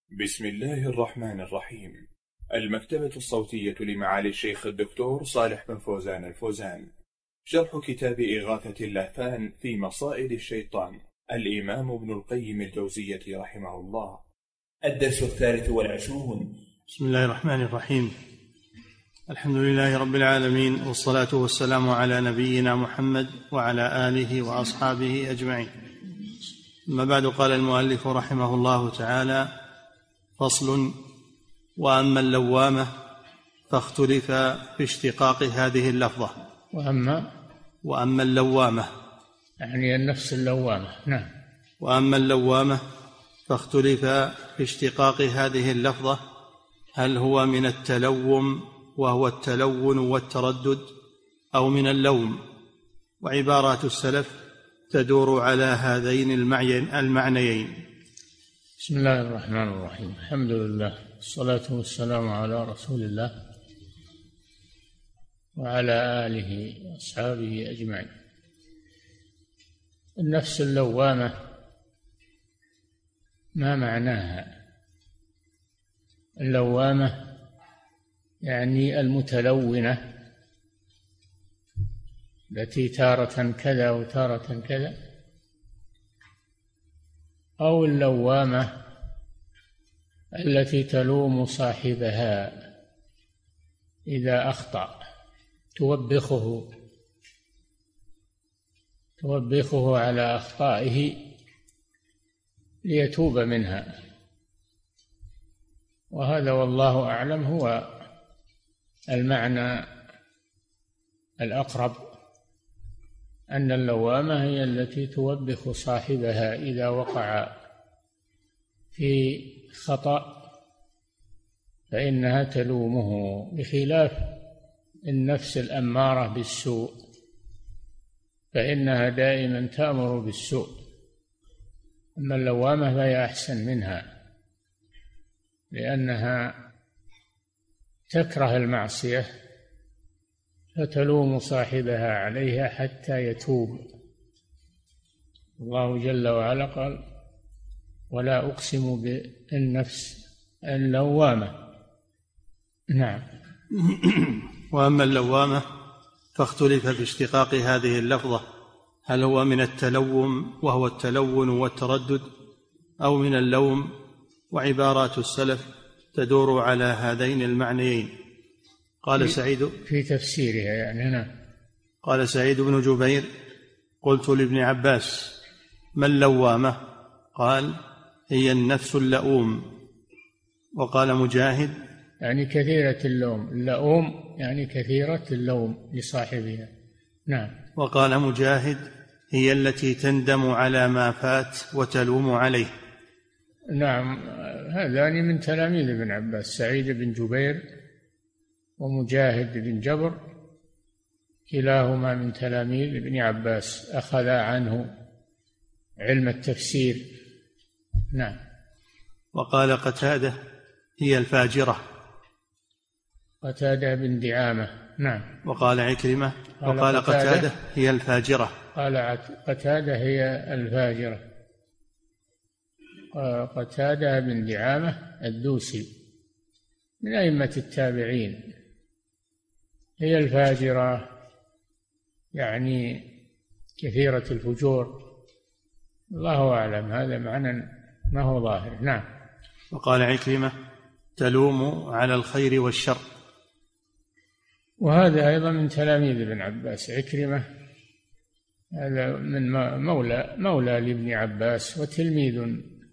بسم الله الرحمن الرحيم. المكتبة الصوتية لمعالي الشيخ الدكتور صالح بن فوزان الفوزان. شرح كتاب إغاثة اللهفان في مصائد الشيطان، الإمام ابن القيم الجوزية رحمه الله. الدرس 23. بسم الله الرحمن الرحيم. الحمد لله رب العالمين، والصلاة والسلام على نبينا محمد وعلى آله وأصحابه أجمعين. أما بعد، قال المؤلف رحمه الله تعالى: فصل: وأما اللوامة فاختلف في اشتقاق هذه اللفظة. وأما اللوامة يعني النفس اللوامة. نعم. وأما اللوامة فاختلف في اشتقاق هذه اللفظة، هل هو من التلوم وهو التلون والتردد، أو من اللوم؟ وعبارات السلف تدور على هذين المعنيين. بسم الله الرحمن الرحيم. الحمد لله، والصلاة والسلام على رسول الله وعلى آله وأصحابه أجمعين. النفس اللوامة ما معناها؟ اللوامة يعني المتلونة، التي تارة كذا وتارة كذا، أو اللوامة التي تلوم صاحبها إذا أخطأ، توبخه على أخطائه ليتوب منها. وهذا والله أعلم هو المعنى الأقرب، أن اللوامة هي التي توبخ صاحبها إذا وقع في خطأ، فإنها تلومه، بخلاف النفس الأمارة بالسوء، فإنها دائما تأمر بالسوء. أما اللوامة فهي أحسن منها، لأنها تكره المعصية فتلوم صاحبها عليها حتى يتوب. الله جل وعلا قال: ولا أقسم بالنفس اللوامة. نعم. وأما اللوامة فاختلف في اشتقاق هذه اللفظة، هل هو من التلوم وهو التلون والتردد، أو من اللوم؟ وعبارات السلف تدور على هذين المعنيين. قال سعيد في تفسيرها يعني. نعم. قال سعيد بن جبير: قلت لابن عباس: ما اللوامة؟ قال: هي النفس اللؤوم. وقال مجاهد: يعني كثيرة اللوم. اللؤوم يعني كثيرة اللوم لصاحبها. نعم. وقال مجاهد: هي التي تندم على ما فات وتلوم عليه. نعم، هذان من تلاميذ ابن عباس، سعيد بن جبير ومجاهد بن جبر، كلاهما من تلاميذ ابن عباس، أخذ عنه علم التفسير. نعم. وقال قتادة: هي الفاجرة. قتادة بن دعامة. نعم. وقال عكرمة: وقال قتادة: هي الفاجرة. قال قتادة: هي الفاجرة. قتادة بن دعامة الدوسي من أئمة التابعين. هي الفاجرة يعني كثيرة الفجور. الله أعلم، هذا معنى ما هو ظاهر. نعم. وقال عكرمة: تلوم على الخير والشر. وهذا أيضا من تلاميذ ابن عباس. عكرمة هذا من مولى لابن عباس، وتلميذ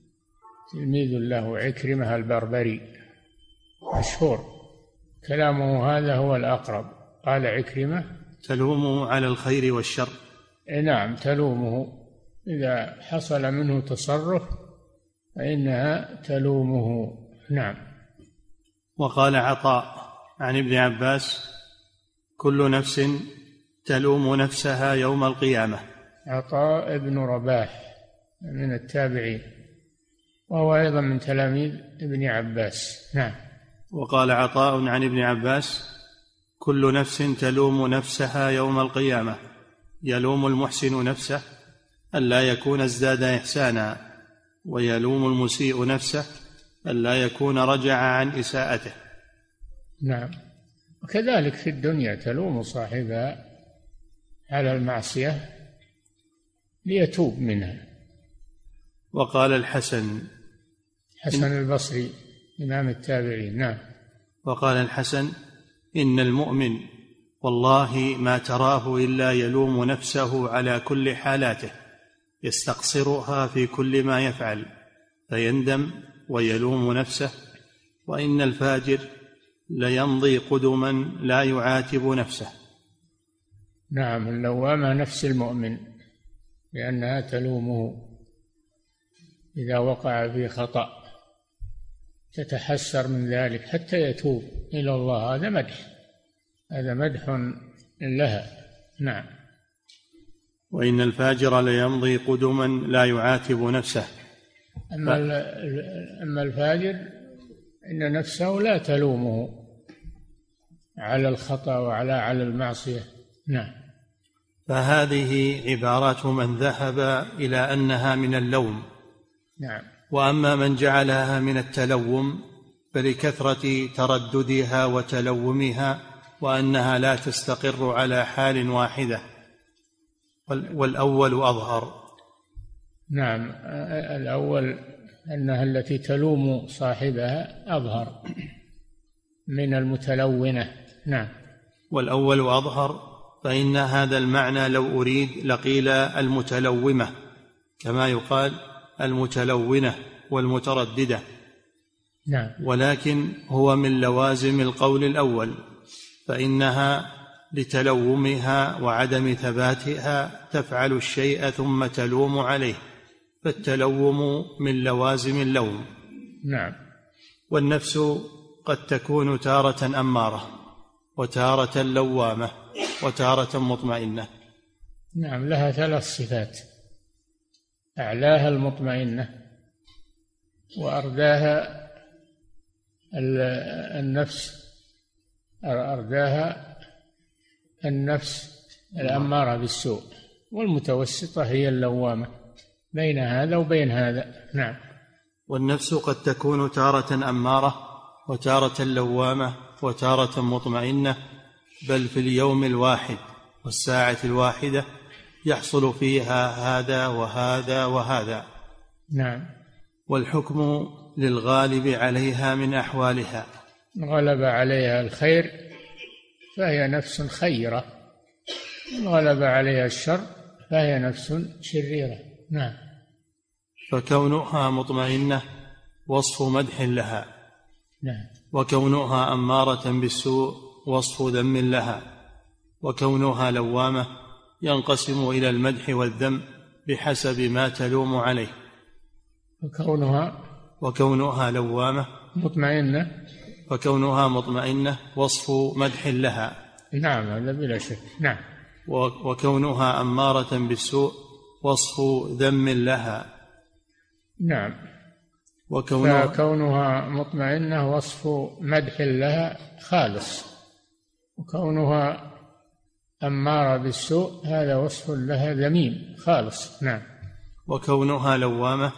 له، عكرمة البربري مشهور. كلامه هذا هو الأقرب. قال عكرمة: تلوم على الخير والشر. نعم، تلومه إذا حصل منه تصرف فإنها تلومه. نعم. وقال عطاء عن ابن عباس: كل نفس تلوم نفسها يوم القيامة. عطاء بن رباح من التابعين، وهو أيضا من تلاميذ ابن عباس. نعم. وقال عطاء عن ابن عباس: كل نفس تلوم نفسها يوم القيامة، يلوم المحسن نفسه ألا يكون ازداد إحسانا، ويلوم المسيء نفسه ألا يكون رجع عن إساءته. نعم. وكذلك في الدنيا تلوم صاحبها على المعصية ليتوب منها. وقال الحسن البصري إمام التابعين. نعم. وقال الحسن: إن المؤمن والله ما تراه إلا يلوم نفسه على كل حالاته، يستقصرها في كل ما يفعل فيندم ويلوم نفسه، وإن الفاجر ليمضي قدما لا يعاتب نفسه. نعم. اللوامة نفس المؤمن، لأنها تلومه إذا وقع في خطأ، تتحسر من ذلك حتى يتوب إلى الله. هذا مدح لها. نعم. وإن الفاجر ليمضي قدما لا يعاتب نفسه. أما الفاجر إن نفسه لا تلومه على الخطأ وعلى المعصية. نعم. فهذه عبارات من ذهب إلى أنها من اللوم. نعم. وأما من جعلها من التلوم فلكثرة ترددها وتلومها، وأنها لا تستقر على حال واحدة، والأول أظهر. نعم. الأول أنها التي تلوم صاحبها أظهر من المتلونة. نعم. والأول أظهر، فإن هذا المعنى لو أريد لقيل المتلومة، كما يقال المتلونة والمترددة. نعم. ولكن هو من لوازم القول الأول، فإنها لتلومها وعدم ثباتها تفعل الشيء ثم تلوم عليه، فالتلوم من لوازم اللوم. نعم. والنفس قد تكون تارة أمارة، وتارة لوامة، وتارة مطمئنة. نعم. لها 3 صفات: أعلاها المطمئنة، وأرداها النفس الأمارة بالسوء، والمتوسطة هي اللوامة، بين هذا وبين هذا. نعم. والنفس قد تكون تارة أمارة، وتارة لوامة، وتارة مطمئنة، بل في اليوم الواحد والساعة الواحدة يحصل فيها هذا وهذا وهذا. نعم. والحكم للغالب عليها من أحوالها. غلب عليها الخير فهي نفس خيرة، غلب عليها الشر فهي نفس شريرة. نعم. فكونها مطمئنة وصف مدح لها. نعم. وكونها أمارة بالسوء وصف ذم لها. وكونها لوامة ينقسم إلى المدح والذم بحسب ما تلوم عليه. وكونها لوامة مطمئنة، وكونها مطمئنة وصف مدح لها. نعم، هذا بلا شك. نعم. وكونها أمارة بالسوء وصف ذم لها. نعم. فكونها مطمئنة وصف مدح لها خالص، وكونها أمارة بالسوء هذا وصف لها ذميم خالص. نعم. وكونها لوامة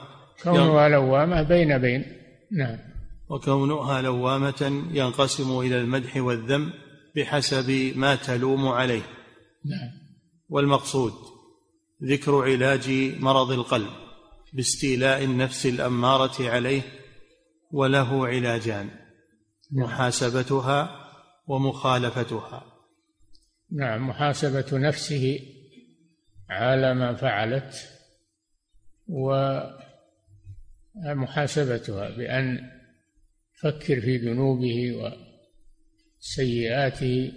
بين. نعم. وكونها لوامة ينقسم إلى المدح والذم بحسب ما تلوم عليه. نعم. والمقصود ذكر علاج مرض القلب باستيلاء النفس الأمارة عليه، وله علاجان: محاسبتها ومخالفتها. نعم. محاسبة نفسه على ما فعلت، ومحاسبتها بأن يفكر في ذنوبه وسيئاته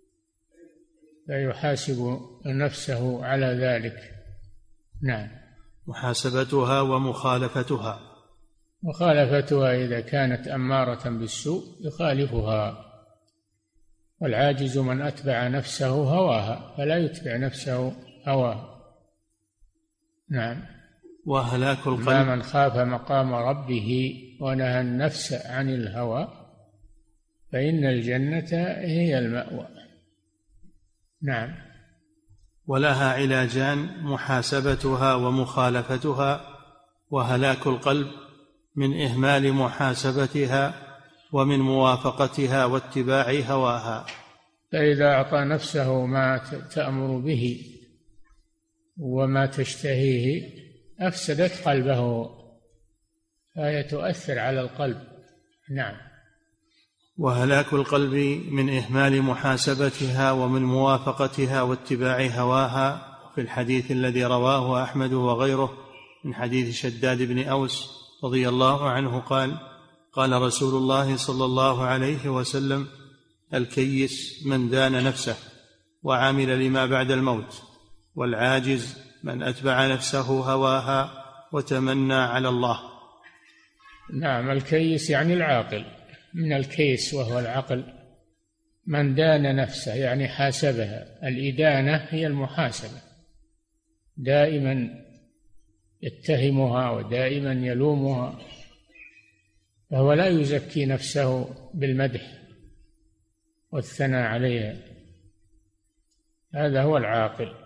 فيحاسب نفسه على ذلك. نعم. محاسبتها ومخالفتها. مخالفتها إذا كانت أمارة بالسوء يخالفها، والعاجز من أتبع نفسه هواها فلا يتبع نفسه هواها. نعم. وهلاك القلب من خاف مقام ربه ونهى النفس عن الهوى فإن الجنة هي المأوى. نعم. ولها علاجان: محاسبتها ومخالفتها. وهلاك القلب من إهمال محاسبتها ومن موافقتها واتباع هواها. فإذا أعطى نفسه ما تأمر به وما تشتهيه أفسدت قلبه، فهي تؤثر على القلب. نعم. وهلاك القلب من إهمال محاسبتها ومن موافقتها واتباع هواها. في الحديث الذي رواه أحمد وغيره من حديث شداد بن أوس رضي الله عنه قال: قال رسول الله صلى الله عليه وسلم: الكيس من دان نفسه وعمل لما بعد الموت، والعاجز من أتبع نفسه هواها وتمنى على الله. نعم، الكيس يعني العاقل، من الكيس وهو العقل. من دان نفسه يعني حاسبها. الإدانة هي المحاسبة، دائما يتهمها ودائما يلومها، فهو لا يزكي نفسه بالمدح والثناء عليها، هذا هو العاقل.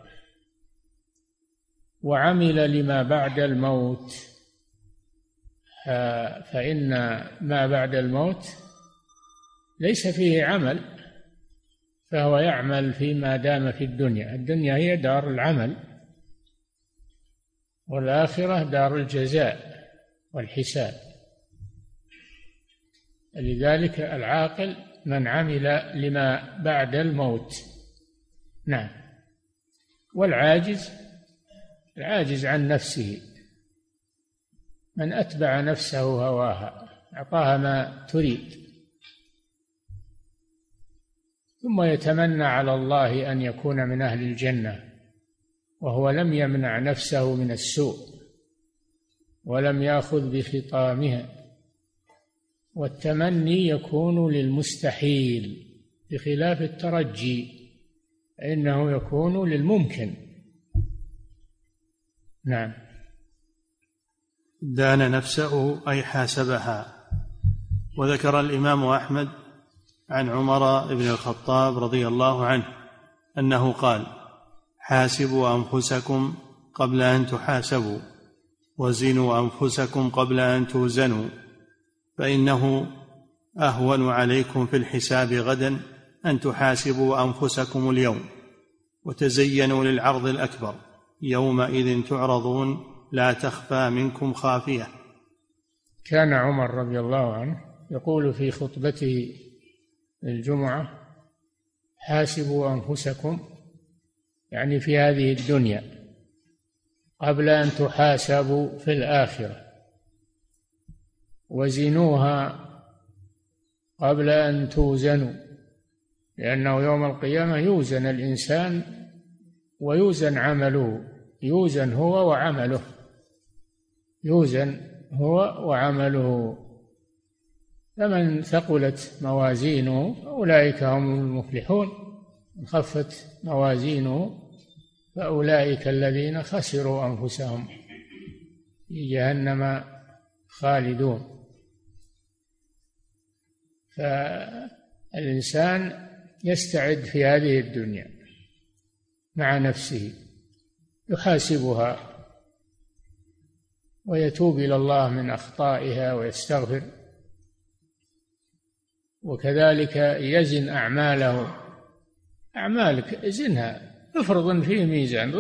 وعمل لما بعد الموت، فإن ما بعد الموت ليس فيه عمل، فهو يعمل فيما دام في الدنيا. الدنيا هي دار العمل، والآخرة دار الجزاء والحساب. لذلك العاقل من عمل لما بعد الموت. نعم. والعاجز العاجز عن نفسه، من أتبع نفسه هواها، أعطاها ما تريد، ثم يتمنى على الله أن يكون من أهل الجنة، وهو لم يمنع نفسه من السوء ولم يأخذ بخطامها. والتمني يكون للمستحيل بخلاف الترجي، إنه يكون للممكن. نعم. دان نفسه أي حاسبها. وذكر الإمام أحمد عن عمر بن الخطاب رضي الله عنه أنه قال: حاسبوا أنفسكم قبل أن تحاسبوا، وزنوا أنفسكم قبل أن توزنوا، فإنه أهون عليكم في الحساب غدا أن تحاسبوا أنفسكم اليوم، وتزينوا للعرض الأكبر، يومئذ تعرضون لا تخفى منكم خافية. كان عمر رضي الله عنه يقول في خطبته الجمعة: حاسبوا أنفسكم، يعني في هذه الدنيا، قبل أن تحاسبوا في الآخرة، وزنوها قبل أن توزنوا، لأنه يوم القيامة يوزن الإنسان ويوزن عمله، يوزن هو وعمله، يوزن هو وعمله. فمن ثقلت موازينه أولئك هم المفلحون، من خفت موازينه فأولئك الذين خسروا أنفسهم في جهنم خالدون. فالإنسان يستعد في هذه الدنيا مع نفسه، يحاسبها ويتوب إلى الله من أخطائها ويستغفر، وكذلك يزن أعماله. أعمالك زنها، افرض فيه ميزان،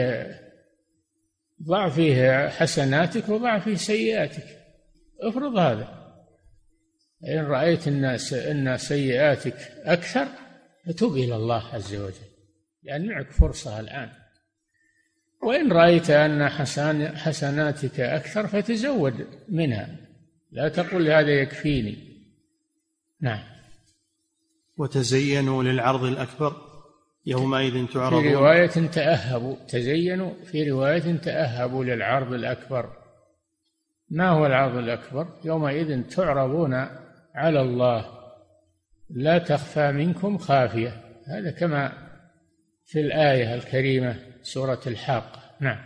ضع فيه حسناتك وضع فيه سيئاتك، افرض هذا. إن رأيت أن سيئاتك أكثر فتوب إلى الله عز وجل، لأن معك فرصة الآن. وإن رأيت أن حسناتك أكثر فتزود منها، لا تقل هذا يكفيني. نعم. وتزينوا للعرض الأكبر يومئذ تعرضون. في رواية تأهبوا، تزينوا في رواية تأهبوا للعرض الأكبر. ما هو العرض الأكبر؟ يومئذ تعرضون على الله لا تخفى منكم خافية، هذا كما في الآية الكريمة سورة الحاقة. نعم.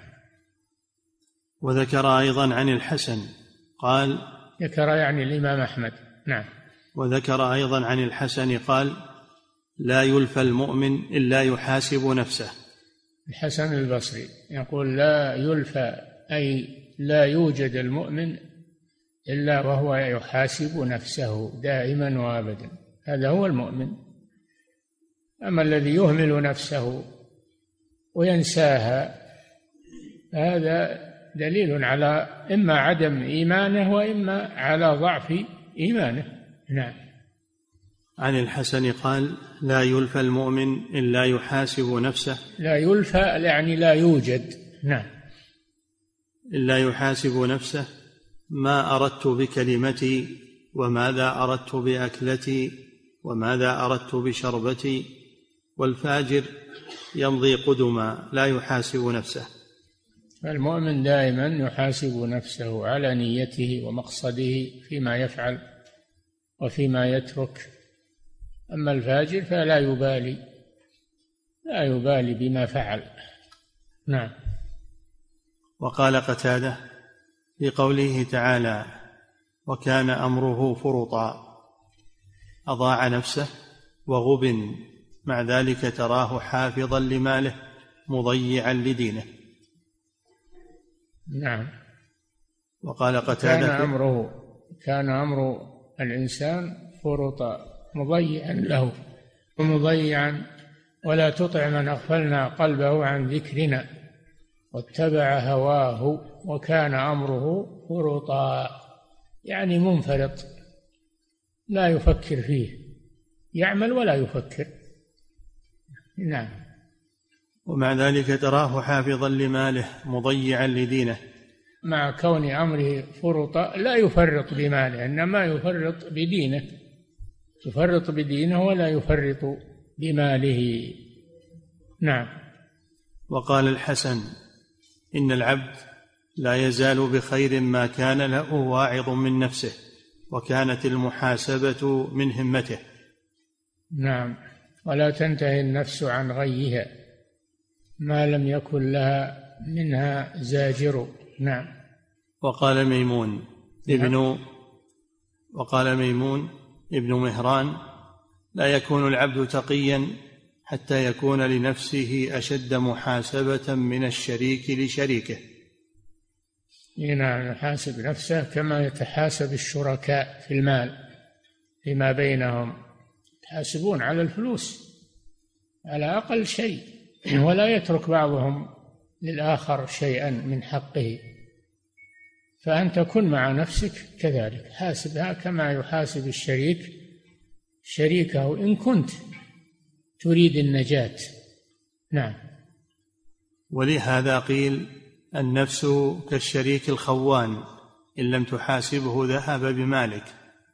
وذكر أيضا عن الحسن قال، ذكر يعني الإمام أحمد. نعم. وذكر أيضا عن الحسن قال: لا يلفى المؤمن إلا يحاسب نفسه. الحسن البصري يقول: لا يلفى، أي لا يوجد المؤمن إلا وهو يحاسب نفسه دائما وأبدا، هذا هو المؤمن. أما الذي يهمل نفسه وينساها هذا دليل على إما عدم إيمانه وإما على ضعف إيمانه. نعم. عن الحسن قال: لا يلفى المؤمن إلا يحاسب نفسه. لا يلفى يعني لا يوجد. نعم. إلا يحاسب نفسه: ما أردت بكلمتي، وماذا أردت بأكلتي، وماذا أردت بشربتي. والفاجر يمضي قدما لا يحاسب نفسه. المؤمن دائما يحاسب نفسه على نيته ومقصده فيما يفعل وفيما يترك. أما الفاجر فلا يبالي بما فعل. نعم. وقال قتادة في قوله تعالى: وكان أمره فرطا: أضاع نفسه وغبن، مع ذلك تراه حافظا لماله مضيعا لدينه. نعم. وقال قتادة: كان أمر الإنسان فرطا، مضيعا له ومضيعا، ولا تطع من أغفلنا قلبه عن ذكرنا واتبع هواه وكان أمره فرطا، يعني منفرط لا يفكر فيه، يعمل ولا يفكر. نعم. ومع ذلك تراه حافظا لماله مضيعا لدينه. مع كون أمره فرطا لا يفرط بماله، إنما يفرط بدينه، يفرط بدينه ولا يفرط بماله. نعم. وقال الحسن: إن العبد لا يزال بخير ما كان له واعظ من نفسه، وكانت المحاسبة من همته. نعم. ولا تنتهي النفس عن غيها ما لم يكن لها منها زاجر. نعم. وقال ميمون ابن مهران: لا يكون العبد تقيا حتى يكون لنفسه أشد محاسبة من الشريك لشريكه. نعم. يحاسب نفسه كما يتحاسب الشركاء في المال فيما بينهم، يحاسبون على الفلوس على أقل شيء، ولا يترك بعضهم للآخر شيئا من حقه. فأنت كن مع نفسك كذلك، حاسبها كما يحاسب الشريك شريكه إن كنت تريد النجاة. نعم. ولهذا قيل: النفس كالشريك الخوان، إن لم تحاسبه ذهب بمالك.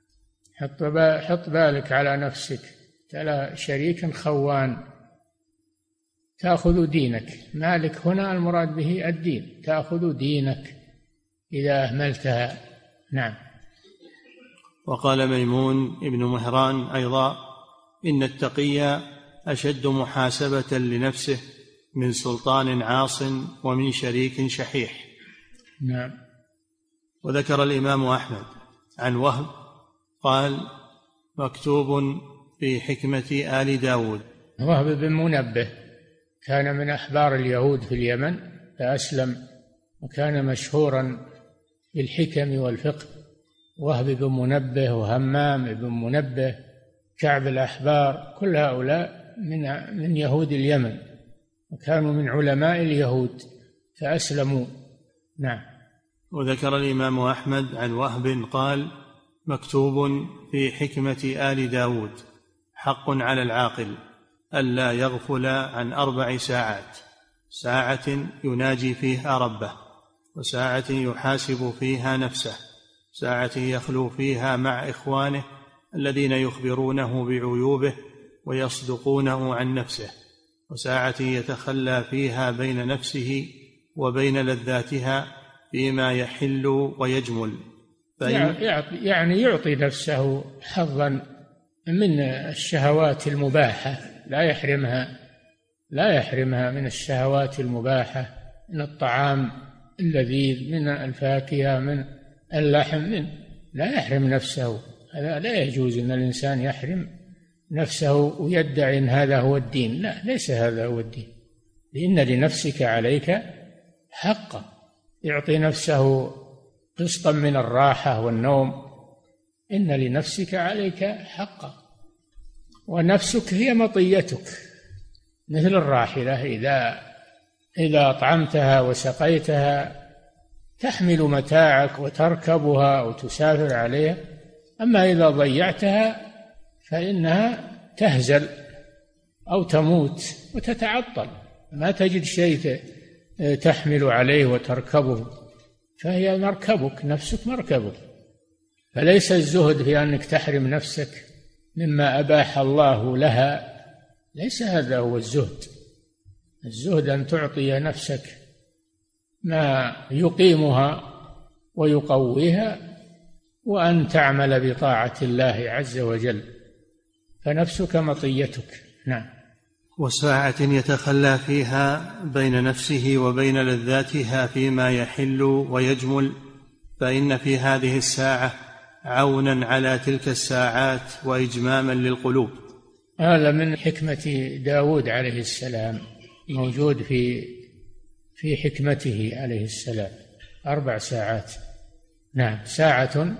حط بالك على نفسك، على شريك خوان تأخذ دينك. مالك هنا المراد به الدين، تأخذ دينك إذا أهملتها. نعم. وقال ميمون ابن مهران أيضا: إن التقي أشد محاسبة لنفسه من سلطان عاص ومن شريك شحيح. نعم. وذكر الإمام أحمد عن وهب قال: مكتوب في حكمة آل داود. وهب بن منبه كان من أحبار اليهود في اليمن، فأسلم وكان مشهورا بالحكم والفقه. وهب بن منبه وهمام بن منبه، كعب الأحبار، كل هؤلاء من يهود اليمن، وكانوا من علماء اليهود فأسلموا. نعم. وذكر الإمام أحمد عن وهب قال: مكتوب في حكمة آل داود: حق على العاقل ألا يغفل عن 4 ساعات: ساعة يناجي فيها ربه، وساعة يحاسب فيها نفسه، ساعة يخلو فيها مع إخوانه الذين يخبرونه بعيوبه ويصدقونه عن نفسه، وساعة يتخلى فيها بين نفسه وبين لذاتها فيما يحل ويجمل. يعني يعطي نفسه حظا من الشهوات المباحة، لا يحرمها من الشهوات المباحة، من الطعام اللذيذ، من الفاكهة، من اللحم، لا يحرم نفسه. هذا لا يجوز أن الإنسان يحرم نفسه ويدعي أن هذا هو الدين. لا، ليس هذا هو الدين، لأن لنفسك عليك حقا. يعطي نفسه قسطا من الراحة والنوم. إن لنفسك عليك حقا، ونفسك هي مطيتك، مثل الراحلة إذا أطعمتها وسقيتها تحمل متاعك وتركبها وتسافر عليها. أما إذا ضيعتها فإنها تهزل أو تموت وتتعطل، ما تجد شيء تحمل عليه وتركبه، فهي مركبك، نفسك مركبك. فليس الزهد في أنك تحرم نفسك مما أباح الله لها، ليس هذا هو الزهد. الزهد أن تعطي نفسك ما يقيمها ويقويها، وأن تعمل بطاعة الله عز وجل، فنفسك مطيتك. نعم. وساعة يتخلى فيها بين نفسه وبين لذاتها فيما يحل ويجمل، فإن في هذه الساعة عونا على تلك الساعات وإجماما للقلوب. هذا من حكمة داود عليه السلام، موجود في حكمته عليه السلام 4 ساعات. نعم. ساعة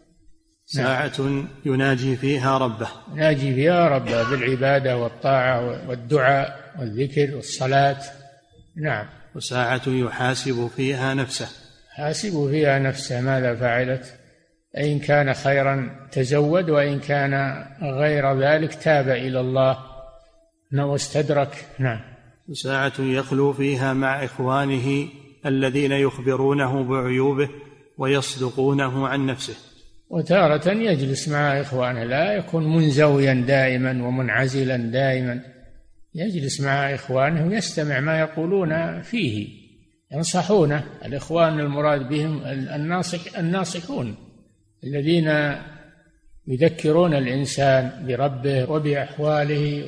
يناجي فيها ربه، يناجي فيها ربه بالعبادة والطاعة والدعاء والذكر والصلاة. نعم. وساعة يحاسب فيها نفسه، حاسب فيها نفسه ماذا فعلت، إن كان خيرا تزود، وإن كان غير ذلك تاب إلى الله واستدرك. نعم. وساعة يخلو فيها مع إخوانه الذين يخبرونه بعيوبه ويصدقونه عن نفسه. وتارة يجلس مع إخوانه، لا يكون منزويا دائما ومنعزلا دائما، يجلس مع إخوانه ويستمع ما يقولون فيه، ينصحونه. الإخوان المراد بهم الناصحون الذين يذكرون الإنسان بربه وبأحواله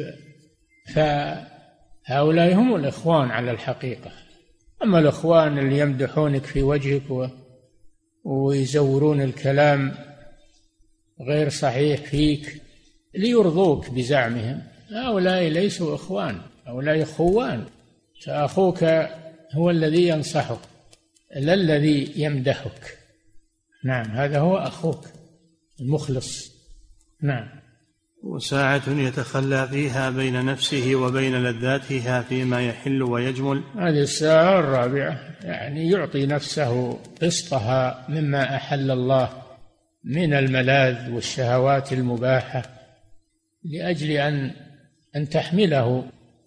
فهؤلاء هم الإخوان على الحقيقة. أما الإخوان اللي يمدحونك في وجهك ويزورون الكلام غير صحيح فيك ليرضوك بزعمهم، هؤلاء ليسوا إخوان، هؤلاء خوان. فأخوك هو الذي ينصحك لا الذي يمدحك. نعم. هذا هو أخوك المخلص. نعم. وساعة يتخلى فيها بين نفسه وبين لذاتها فيما يحل ويجمل. هذه الساعة الرابعة، يعني يعطي نفسه قسطها مما أحل الله من الملاذ والشهوات المباحة، لأجل أن تحمله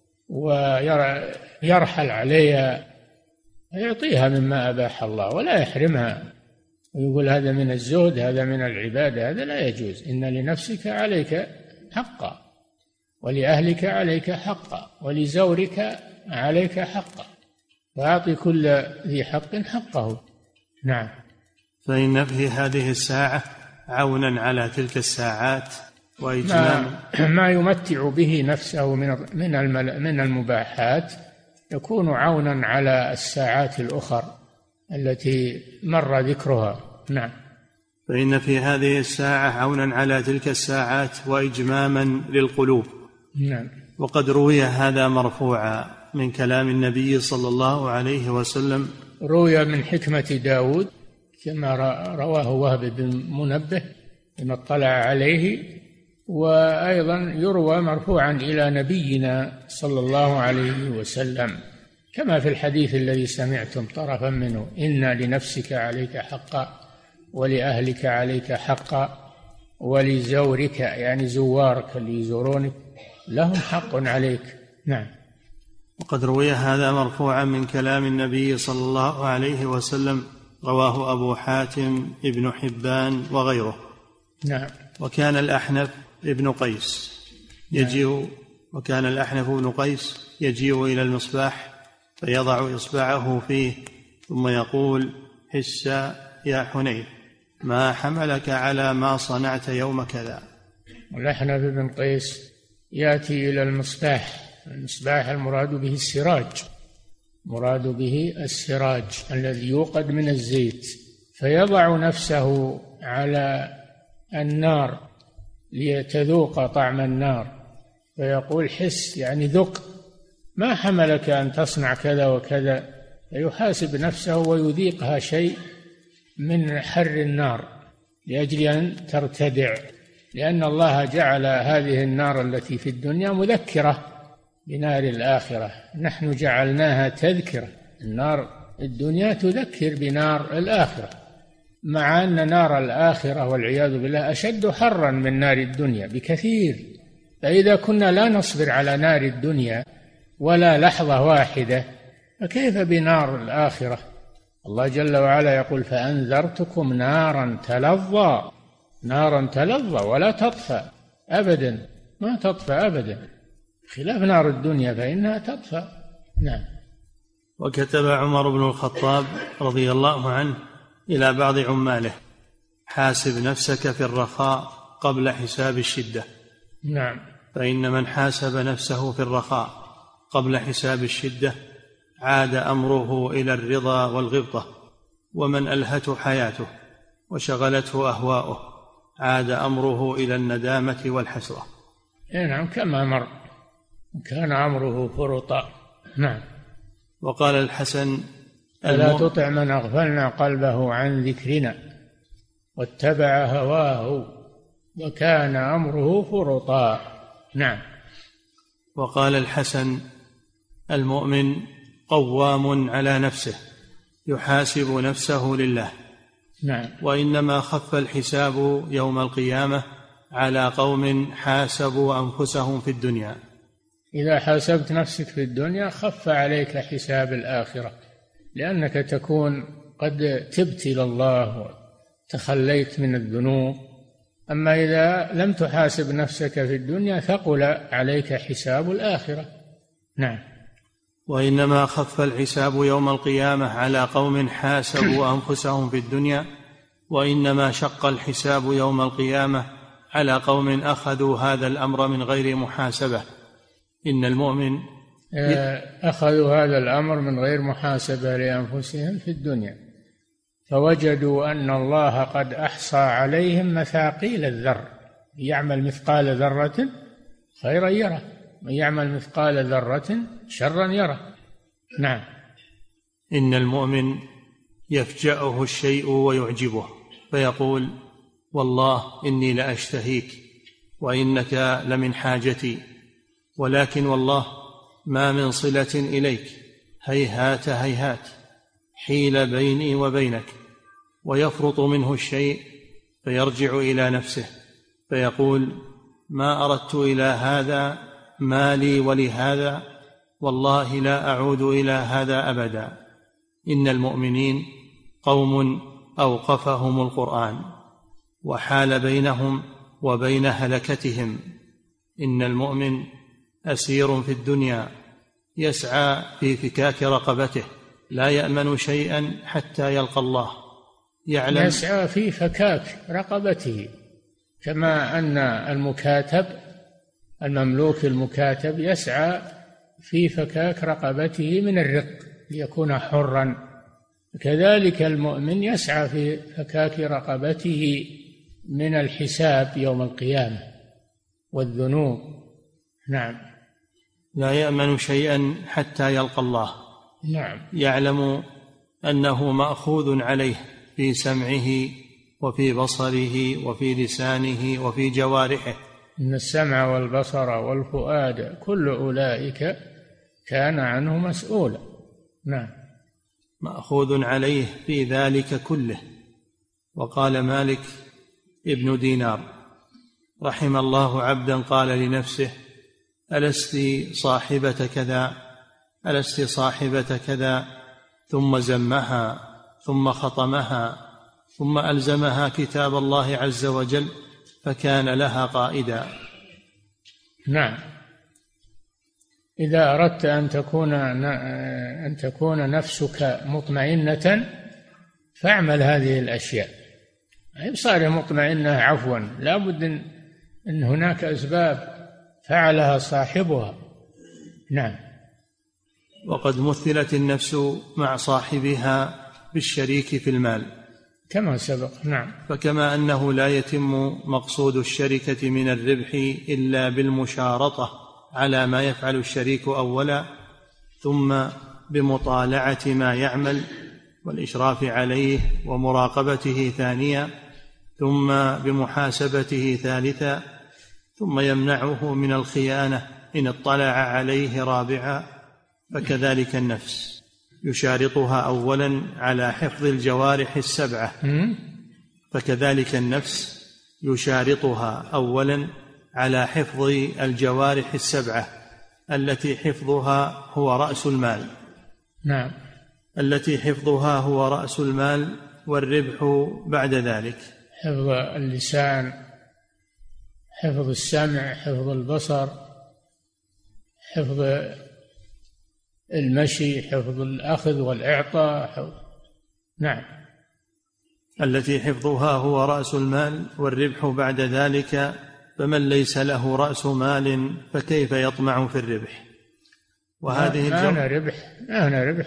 ويرحل عليها، يعطيها مما أباح الله ولا يحرمها ويقول هذا من الزهد، هذا من العبادة، هذا لا يجوز. إن لنفسك عليك حقا، ولأهلك عليك حقا، ولزورك عليك حقا، فأعطي كل ذي حق حقه. نعم. فإن في هذه الساعة عونا على تلك الساعات وإجماما ما يمتع به نفسه من المباحات يكون عونا على الساعات الأخرى التي مر ذكرها. نعم. فإن في هذه الساعة عونا على تلك الساعات وإجماما للقلوب. نعم. وقد روي هذا مرفوعا من كلام النبي صلى الله عليه وسلم، روي من حكمة داود كما رواه وهب بن منبه لما اطلع عليه، وأيضا يروى مرفوعا إلى نبينا صلى الله عليه وسلم كما في الحديث الذي سمعتم طرفا منه: إن لنفسك عليك حقا، ولأهلك عليك حقا، ولزورك يعني زوارك اللي يزورونك لهم حق عليك. نعم. وقد روي هذا مرفوعا من كلام النبي صلى الله عليه وسلم، رواه أبو حاتم ابن حبان وغيره. نعم. وكان الأحنف ابن قيس يجيء إلى المصباح فيضع إصبعه فيه ثم يقول: حس يا حنين، ما حملك على ما صنعت يوم كذا. والأحنف بن قيس يأتي إلى المصباح المراد به السراج الذي يوقد من الزيت، فيضع نفسه على النار ليتذوق طعم النار، فيقول: حس يعني ذق، ما حملك أن تصنع كذا وكذا، فيحاسب نفسه ويذيقها شيء من حر النار لأجل أن ترتدع، لأن الله جعل هذه النار التي في الدنيا مذكرة بنار الآخرة. نحن جعلناها تذكرة. النار الدنيا تذكر بنار الآخرة، مع أن نار الآخرة والعياذ بالله أشد حرا من نار الدنيا بكثير. فإذا كنا لا نصبر على نار الدنيا ولا لحظة واحدة، فكيف بنار الآخرة؟ الله جل وعلا يقول: فأنذرتكم نارا تلظى. نارا تلظى ولا تطفأ أبدا، ما تطفأ أبدا، خلاف نار الدنيا فإنها تطفأ. نعم. وكتب عمر بن الخطاب رضي الله عنه إلى بعض عماله: حاسب نفسك في الرخاء قبل حساب الشدة. نعم. فإن من حاسب نفسه في الرخاء قبل حساب الشدة عاد أمره إلى الرضا والغبطة، ومن ألهته حياته وشغلته أهواؤه عاد أمره إلى الندامة والحسرة. نعم، كما مر، كان أمره فرطا. نعم. وقال الحسن: ألا تطع من أغفلنا قلبه عن ذكرنا واتبع هواه وكان أمره فرطا. نعم. وقال الحسن: المؤمن قوام على نفسه يحاسب نفسه لله. نعم. وإنما خف الحساب يوم القيامة على قوم حاسبوا أنفسهم في الدنيا. إذا حاسبت نفسك في الدنيا خف عليك حساب الآخرة، لأنك تكون قد تبت إلى الله وتخليت من الذنوب. أما إذا لم تحاسب نفسك في الدنيا ثقل عليك حساب الآخرة. نعم. وإنما خف الحساب يوم القيامة على قوم حاسبوا أنفسهم في الدنيا، وإنما شق الحساب يوم القيامة على قوم أخذوا هذا الأمر من غير محاسبة. إن المؤمن أخذوا هذا الأمر من غير محاسبة لأنفسهم في الدنيا، فوجدوا أن الله قد أحصى عليهم مثاقيل الذر، يعمل مثقال ذرة خيرا يره، ويعمل مثقال ذرة شرا يره. نعم. إن المؤمن يفجأه الشيء ويعجبه، فيقول: والله إني لأشتهيك وإنك لمن حاجتي، ولكن والله ما من صلة إليك، هيهات هيهات، حيل بيني وبينك. ويفرط منه الشيء فيرجع إلى نفسه فيقول: ما أردت إلى هذا، ما لي ولهذا، والله لا أعود إلى هذا أبدا. إن المؤمنين قوم أوقفهم القرآن وحال بينهم وبين هلكتهم. إن المؤمن أسير في الدنيا يسعى في فكاك رقبته، لا يأمن شيئا حتى يلقى الله. يعلم يسعى في فكاك رقبته، كما أن المكاتب المملوك المكاتب يسعى في فكاك رقبته من الرق ليكون حرا، كذلك المؤمن يسعى في فكاك رقبته من الحساب يوم القيامة والذنوب. نعم. لا يأمن شيئا حتى يلقى الله. نعم. يعلم أنه مأخوذ عليه في سمعه وفي بصره وفي لسانه وفي جوارحه. إن السمع والبصر والفؤاد كل أولئك كان عنه مسؤولا. نعم. مأخوذ عليه في ذلك كله. وقال مالك ابن دينار رحم الله عبدا قال لنفسه: ألست صاحبة كذا، ألست صاحبة كذا، ثم زمها ثم خطمها ثم ألزمها كتاب الله عز وجل فكان لها قائدا. نعم. إذا أردت أن تكون نفسك مطمئنة فاعمل هذه الأشياء. أي صار مطمئنة عفوا، لا بد أن هناك أسباب فعلها صاحبها. نعم. وقد مثلت النفس مع صاحبها بالشريك في المال كما سبق. نعم. فكما أنه لا يتم مقصود الشركة من الربح إلا بالمشارطة على ما يفعل الشريك أولا، ثم بمطالعة ما يعمل والإشراف عليه ومراقبته ثانيا، ثم بمحاسبته ثالثا، ثم يمنعه من الخيانة إن اطلع عليه رابعا. فكذلك النفس يشارطها أولا على حفظ الجوارح السبعة، فكذلك النفس يشارطها أولا على حفظ الجوارح السبعة التي حفظها هو رأس المال. نعم. التي حفظها هو رأس المال، والربح بعد ذلك. حفظ اللسان، حفظ السمع، حفظ البصر، حفظ المشي، حفظ الأخذ والإعطاء. نعم. التي حفظها هو رأس المال والربح بعد ذلك، فمن ليس له رأس مال فكيف يطمع في الربح؟ وهذه ما أنا ربح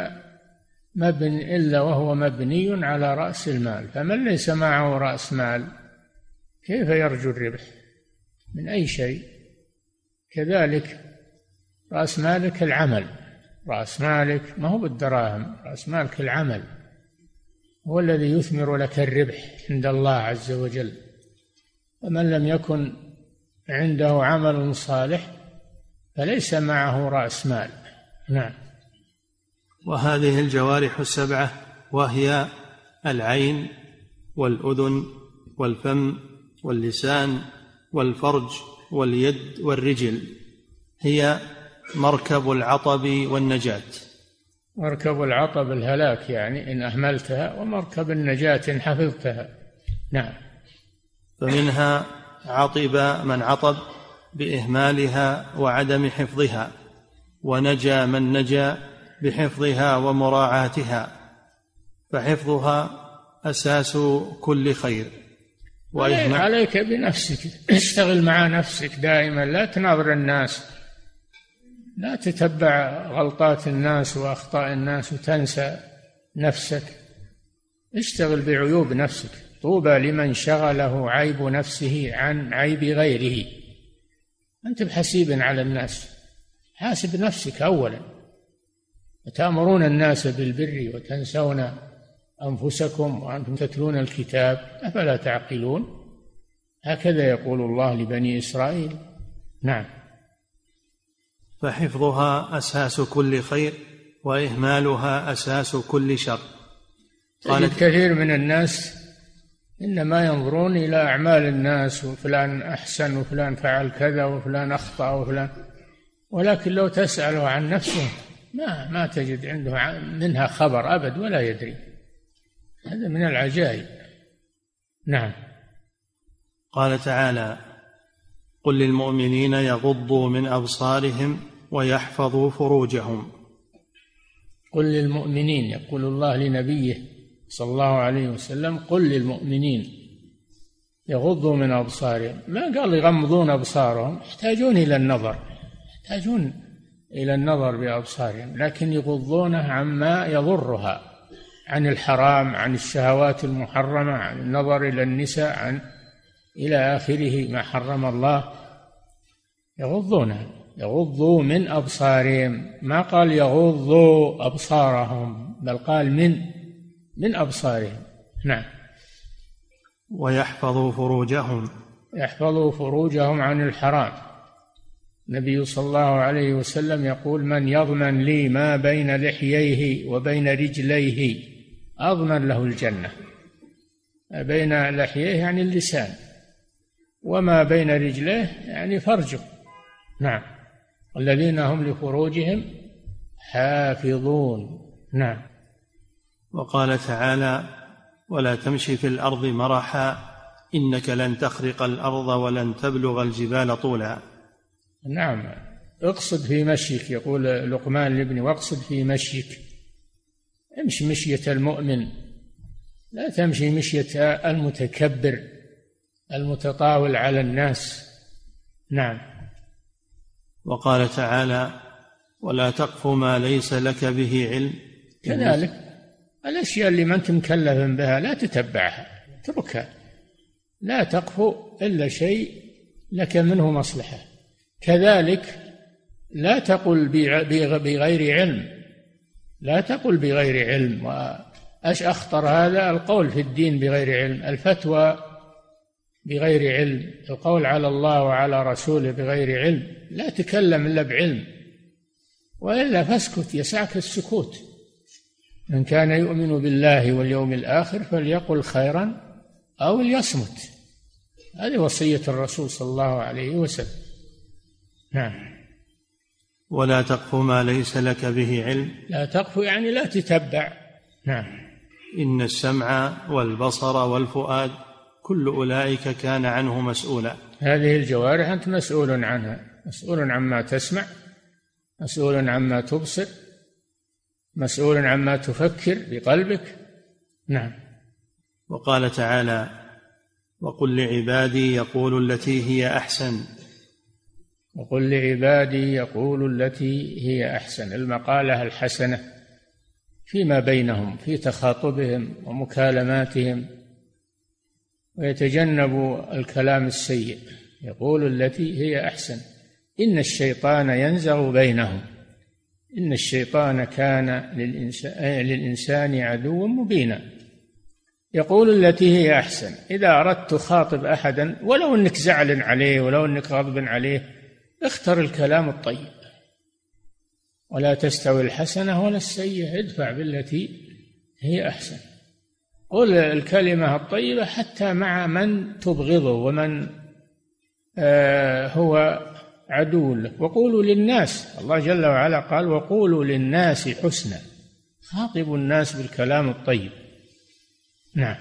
إلا وهو مبني على رأس المال، فمن ليس معه رأس مال كيف يرجو الربح من أي شيء؟ كذلك رأس مالك العمل، رأس مالك ما هو بالدراهم، رأس مالك العمل هو الذي يثمر لك الربح عند الله عز وجل. ومن لم يكن عنده عمل صالح فليس معه رأس مال. نعم. وهذه الجوارح السبعة وهي العين والأذن والفم واللسان والفرج واليد والرجل هي مركب العطب والنجاة. مركب العطب الهلاك يعني إن أهملتها، ومركب النجاة إن حفظتها. نعم. فمنها عطب من عطب بإهمالها وعدم حفظها، ونجا من نجا بحفظها ومراعاتها، فحفظها أساس كل خير. عليك بنفسك، اشتغل مع نفسك دائما، لا تناظر الناس، لا تتبع غلطات الناس وأخطاء الناس وتنسى نفسك، اشتغل بعيوب نفسك. طوبى لمن شغله عيب نفسه عن عيب غيره. أنت بحسيب على الناس، حاسب نفسك أولا. وتأمرون الناس بالبر وتنسون أنفسكم وأنتم تتلون الكتاب أفلا تعقلون؟ هكذا يقول الله لبني إسرائيل. نعم. فحفظها أساس كل خير، وإهمالها أساس كل شر. قال كثير من الناس إنما ينظرون إلى أعمال الناس، وفلان أحسن وفلان فعل كذا وفلان أخطأ وفلان، ولكن لو تسأله عن نفسه ما تجد عنده منها خبر أبد ولا يدري. هذا من العجائب. نعم. قال تعالى: قل للمؤمنين يغضوا من أبصارهم ويحفظوا فروجهم. قل للمؤمنين، يقول الله لنبيه صلى الله عليه وسلم: قل للمؤمنين يغضوا من أبصارهم. ما قال يغمضون أبصارهم، يحتاجون إلى النظر، يحتاجون إلى النظر بأبصارهم، لكن يغضونه عما يضرها، عن الحرام، عن الشهوات المحرمة، عن النظر إلى النساء، عن إلى آخره ما حرم الله. يغضوا من أبصارهم، ما قال يغضوا أبصارهم، بل قال من أبصارهم. نعم. ويحفظوا فروجهم، يحفظوا فروجهم عن الحرام. النبي صلى الله عليه وسلم يقول: من يضمن لي ما بين لحييه وبين رجليه أضمن له الجنة. بين لحييه يعني اللسان، وما بين رجليه يعني فرجه. نعم. الذين هم لفروجهم حافظون. نعم. وقال تعالى: ولا تمشي في الأرض مرحا إنك لن تخرق الأرض ولن تبلغ الجبال طولا. نعم. اقصد في مشيك، يقول لقمان لابنه: واقصد في مشيك، امشي مشية المؤمن، لا تمشي مشية المتكبر المتطاول على الناس. نعم. وقال تعالى: ولا تقف ما ليس لك به علم. كذلك الأشياء اللي ما أنت مكلف بها لا تتبعها، اتركها، لا تقف إلا شيء لك منه مصلحة. كذلك لا تقل بغير علم، لا تقل بغير علم أش أخطر هذا؟ القول في الدين بغير علم، الفتوى بغير علم، القول على الله وعلى رسوله بغير علم. لا تكلم إلا بعلم، وإلا فاسكت، يسعك السكوت. من كان يؤمن بالله واليوم الآخر فليقل خيرا أو ليصمت. هذه وصية الرسول صلى الله عليه وسلم. نعم. ولا تقف ما ليس لك به علم. لا تقف يعني لا تتبع. نعم. إن السمع والبصر والفؤاد كل أولئك كان عنه مسؤولا. هذه الجوارح أنت مسؤول عنها، مسؤول عما تسمع، مسؤول عما تبصر، مسؤول عما تفكر بقلبك. نعم. وقال تعالى: وقل لعبادي يقولوا التي هي أحسن. وقل لعبادي يقولوا التي هي أحسن، المقالة الحسنة فيما بينهم في تخاطبهم ومكالماتهم، ويتجنب الكلام السيء. يقول التي هي أحسن. إن الشيطان ينزغ بينهم، إن الشيطان كان للإنسان عدوا مبينا. يقول التي هي أحسن. إذا أردت تخاطب أحدا ولو أنك زعل عليه ولو أنك غضب عليه، اختر الكلام الطيب. ولا تستوي الحسنة ولا السيئة، ادفع بالتي هي أحسن. قل الكلمة الطيبة حتى مع من تبغضه ومن هو عدو لك. وقولوا للناس، الله جل وعلا قال: وقولوا للناس حسنا. خاطبوا الناس بالكلام الطيب. نعم.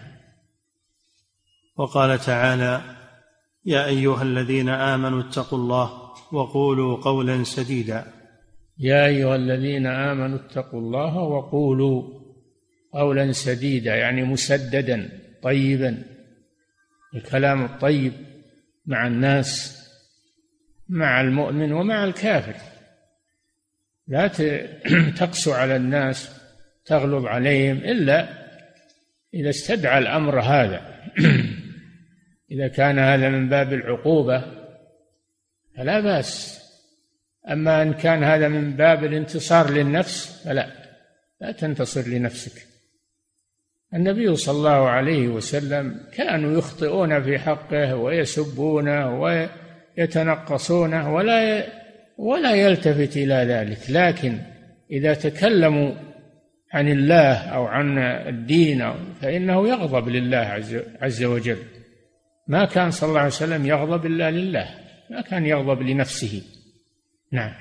وقال تعالى: يا أيها الذين آمنوا اتقوا الله وقولوا قولا سديدا. يا أيها الذين آمنوا اتقوا الله وقولوا قولا سديدا، يعني مسددا طيبا، الكلام الطيب مع الناس، مع المؤمن ومع الكافر. لا تقسو على الناس، تغلظ عليهم، إلا إذا استدعى الأمر هذا. إذا كان هذا من باب العقوبة فلا بأس، أما إن كان هذا من باب الانتصار للنفس فلا، لا تنتصر لنفسك. النبي صلى الله عليه وسلم كانوا يخطئون في حقه ويسبونه ويتنقصونه ولا يلتفت إلى ذلك، لكن إذا تكلموا عن الله أو عن الدين فإنه يغضب لله عز وجل. ما كان صلى الله عليه وسلم يغضب إلا لله، ما كان يغضب لنفسه. نعم.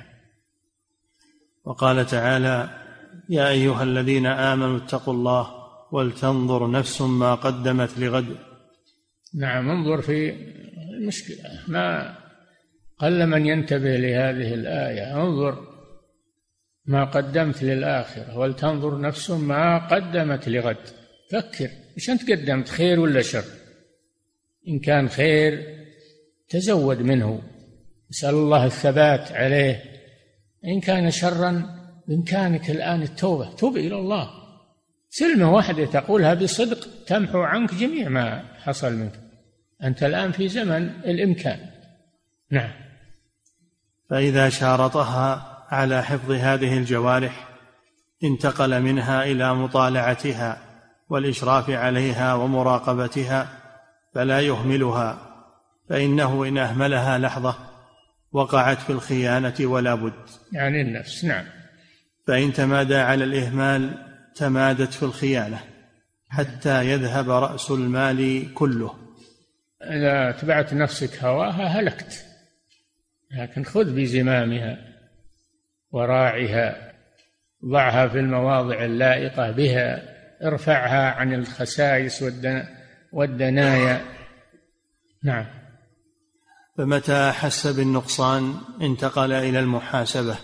وقال تعالى: يا أيها الذين آمنوا اتقوا الله ولتنظر نفس ما قدمت لغد. نعم. انظر في المشكلة، ما قل من ينتبه لهذه الآية. انظر ما قدمت للآخرة، ولتنظر نفس ما قدمت لغد. فكر إيش أنت قدمت، خير ولا شر؟ إن كان خير تزود منه، اسأل الله الثبات عليه. إن كان شرا بإمكانك الآن التوبة، توب إلى الله. سلمة واحدة تقولها بصدق تمحو عنك جميع ما حصل منك. أنت الآن في زمن الإمكان. نعم. فإذا شارطها على حفظ هذه الجوارح انتقل منها إلى مطالعتها والإشراف عليها ومراقبتها، فلا يهملها، فإنه إن أهملها لحظة وقعت في الخيانة ولا بد. يعني النفس. نعم. فإن تمادى على الإهمال تمادت في الخيانة حتى يذهب رأس المال كله. إذا اتبعت نفسك هواها هلكت، لكن خذ بزمامها وراعها، ضعها في المواضع اللائقة بها، ارفعها عن الخسائس والدنايا. نعم. فمتى أحس بالنقصان انتقل إلى المحاسبة.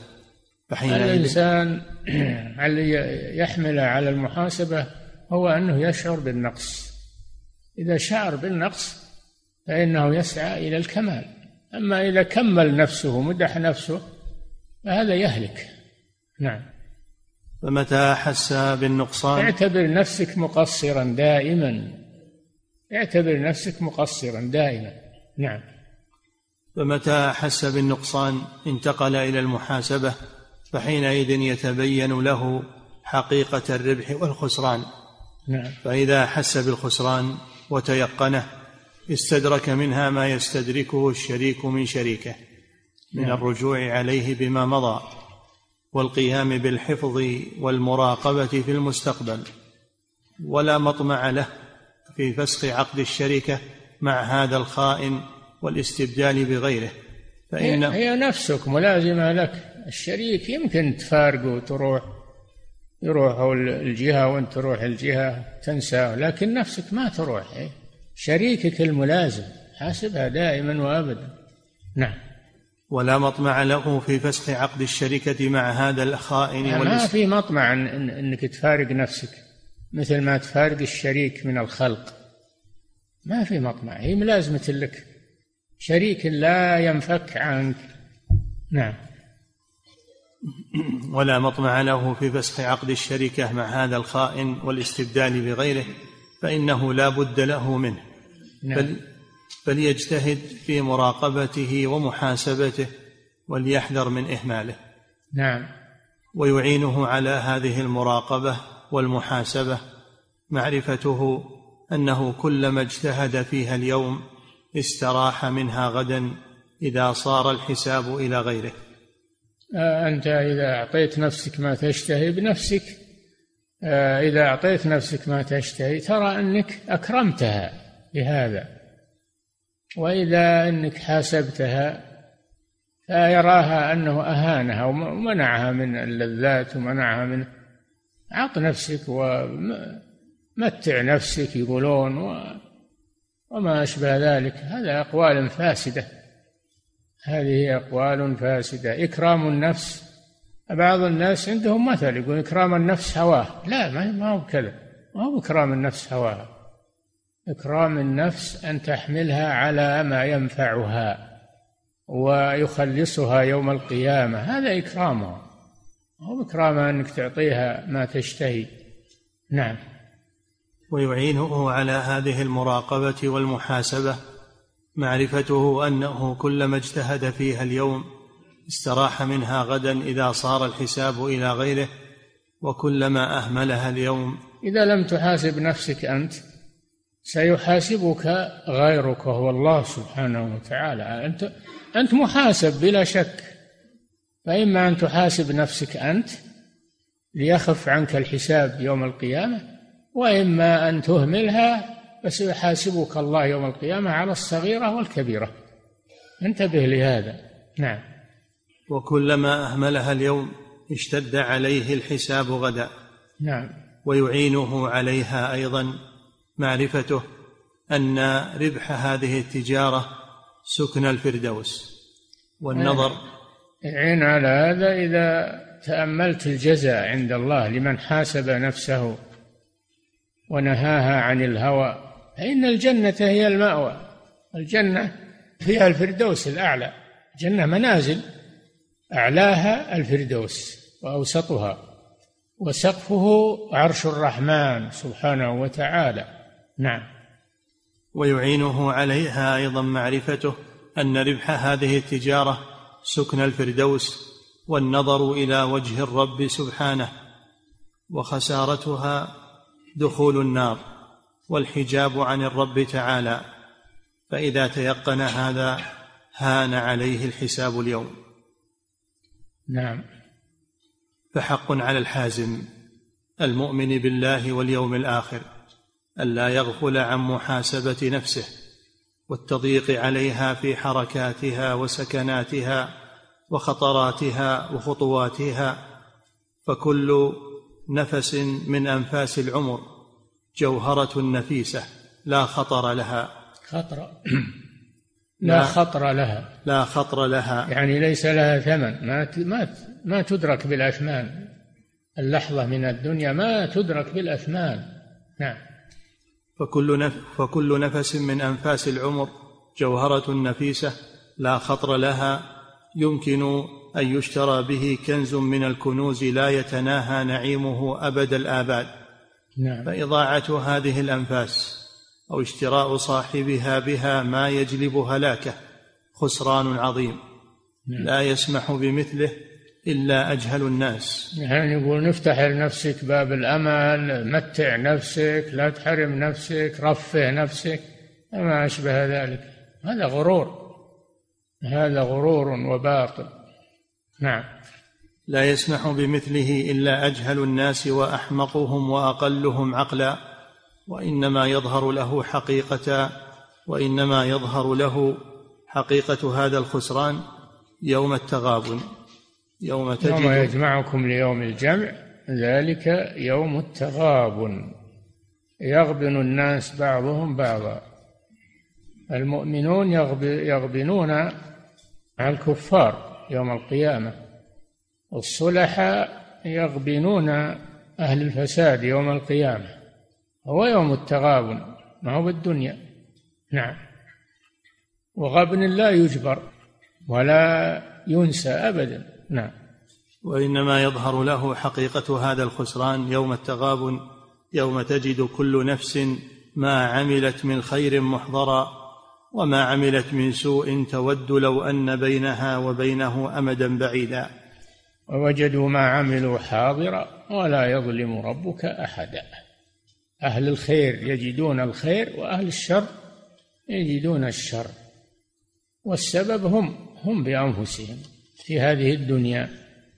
الإنسان الذي يحمل على المحاسبة هو أنه يشعر بالنقص. إذا شعر بالنقص فإنه يسعى إلى الكمال. أما إذا كمل نفسه مدح نفسه فهذا يهلك. نعم. فمتى أحس بالنقصان اعتبر نفسك مقصرا دائما، اعتبر نفسك مقصرا دائما. نعم. فمتى أحس بالنقصان انتقل إلى المحاسبة، فحينئذ يتبين له حقيقة الربح والخسران، نعم. فإذا أحس بالخسران وتيقنه استدرك منها ما يستدركه الشريك من شريكه من نعم. الرجوع عليه بما مضى والقيام بالحفظ والمراقبة في المستقبل، ولا مطمع له في فسخ عقد الشركة مع هذا الخائن والاستبدال بغيره، هي نفسك ملازمة لك. الشريك يمكن تفارقه يروحوا الجهة وانت تروح الجهة تنساه، لكن نفسك ما تروح. شريكك الملازم حاسبها دائما وأبدا. نعم. ولا مطمع له في فسخ عقد الشركة مع هذا الخائن ما في مطمع أنك تفارق نفسك مثل ما تفارق الشريك من الخلق، ما في مطمع، هي ملازمة لك، شريك لا ينفك عنك. نعم. ولا مطمع له في فسخ عقد الشركة مع هذا الخائن والاستبدال بغيره فإنه لا بد له منه. نعم. فليجتهد في مراقبته ومحاسبته وليحذر من إهماله. نعم. ويعينه على هذه المراقبة والمحاسبة معرفته أنه كلما اجتهد فيها اليوم استراح منها غدا إذا صار الحساب إلى غيره. أنت إذا أعطيت نفسك ما تشتهي بنفسك، إذا أعطيت نفسك ما تشتهي ترى أنك أكرمتها بهذا، وإذا أنك حاسبتها فيراها أنه أهانها ومنعها من اللذات ومنعها من. أعط نفسك ومتع نفسك يقولون وما أشبه ذلك، هذا أقوال فاسدة، هذه أقوال فاسدة. إكرام النفس، بعض الناس عندهم مثل يقول إكرام النفس هواه، لا ما هو كذا، ما هو إكرام النفس هواها. إكرام النفس أن تحملها على ما ينفعها ويخلصها يوم القيامة، هذا إكرامها، هو إكرام أنك تعطيها ما تشتهي. نعم. ويعينه على هذه المراقبة والمحاسبة معرفته أنه كلما اجتهد فيها اليوم استراح منها غدا إذا صار الحساب إلى غيره، وكلما أهملها اليوم. إذا لم تحاسب نفسك أنت سيحاسبك غيرك وهو الله سبحانه وتعالى. أنت محاسب بلا شك، فإما أن تحاسب نفسك أنت ليخف عنك الحساب يوم القيامة، وإما أن تهملها فسيحاسبك الله يوم القيامة على الصغيرة والكبيرة. انتبه لهذا. نعم. وكلما أهملها اليوم اشتد عليه الحساب غدا. نعم. ويعينه عليها أيضا معرفته أن ربح هذه التجارة سكن الفردوس والنظر. يعين على هذا إذا تأملت الجزاء عند الله لمن حاسب نفسه ونهاها عن الهوى، فإن الجنة هي المأوى، الجنة فيها الفردوس الأعلى، جنة منازل أعلاها الفردوس وأوسطها وسقفه عرش الرحمن سبحانه وتعالى. نعم. ويعينه عليها أيضا معرفته أن ربح هذه التجارة سكن الفردوس والنظر إلى وجه الرب سبحانه، وخسارتها دخول النار والحجاب عن الرب تعالى، فإذا تيقن هذا هان عليه الحساب اليوم. نعم. فحق على الحازم المؤمن بالله واليوم الآخر ألا يغفل عن محاسبة نفسه والتضييق عليها في حركاتها وسكناتها وخطراتها وخطواتها، فكل نفس من أنفاس العمر جوهرة نفيسة لا خطر لها. لا خطر لها يعني ليس لها ثمن، ما تدرك بالأثمان، اللحظة من الدنيا ما تدرك بالأثمان. نعم. فكل نفس من أنفاس العمر جوهرة نفيسة لا خطر لها، يمكن أن يشترى به كنز من الكنوز لا يتناهى نعيمه أبد الآباد. نعم. فإضاعة هذه الأنفاس أو اشتراء صاحبها بها ما يجلب هلاكه خسران عظيم. نعم. لا يسمح بمثله إلا أجهل الناس. يعني يقول نفتح لنفسك باب الأمل، متع نفسك، لا تحرم نفسك، رفه نفسك، وما أشبه ذلك. هذا غرور، هذا غرور وباطل. نعم. لا يسمح بمثله إلا أجهل الناس وأحمقهم وأقلهم عقلا، وإنما يظهر حقيقة هذا الخسران يوم التغابن، يوم يجمعكم ليوم الجمع، ذلك يوم التغابن، يغبن الناس بعضهم بعضا. المؤمنون يغبنون على الكفار يوم القيامة، والصلحاء يغبنون أهل الفساد يوم القيامة. هو يوم التغابن، ما هو بالدنيا. نعم. وغبن لا يجبر ولا ينسى أبدا. نعم. وإنما يظهر له حقيقة هذا الخسران يوم التغابن، يوم تجد كل نفس ما عملت من خير محضرا، وما عملت من سوء تود لو أن بينها وبينه أمدا بعيدا. ووجدوا ما عملوا حاضرا ولا يظلم ربك أحدا. أهل الخير يجدون الخير، وأهل الشر يجدون الشر، والسبب هم بأنفسهم في هذه الدنيا،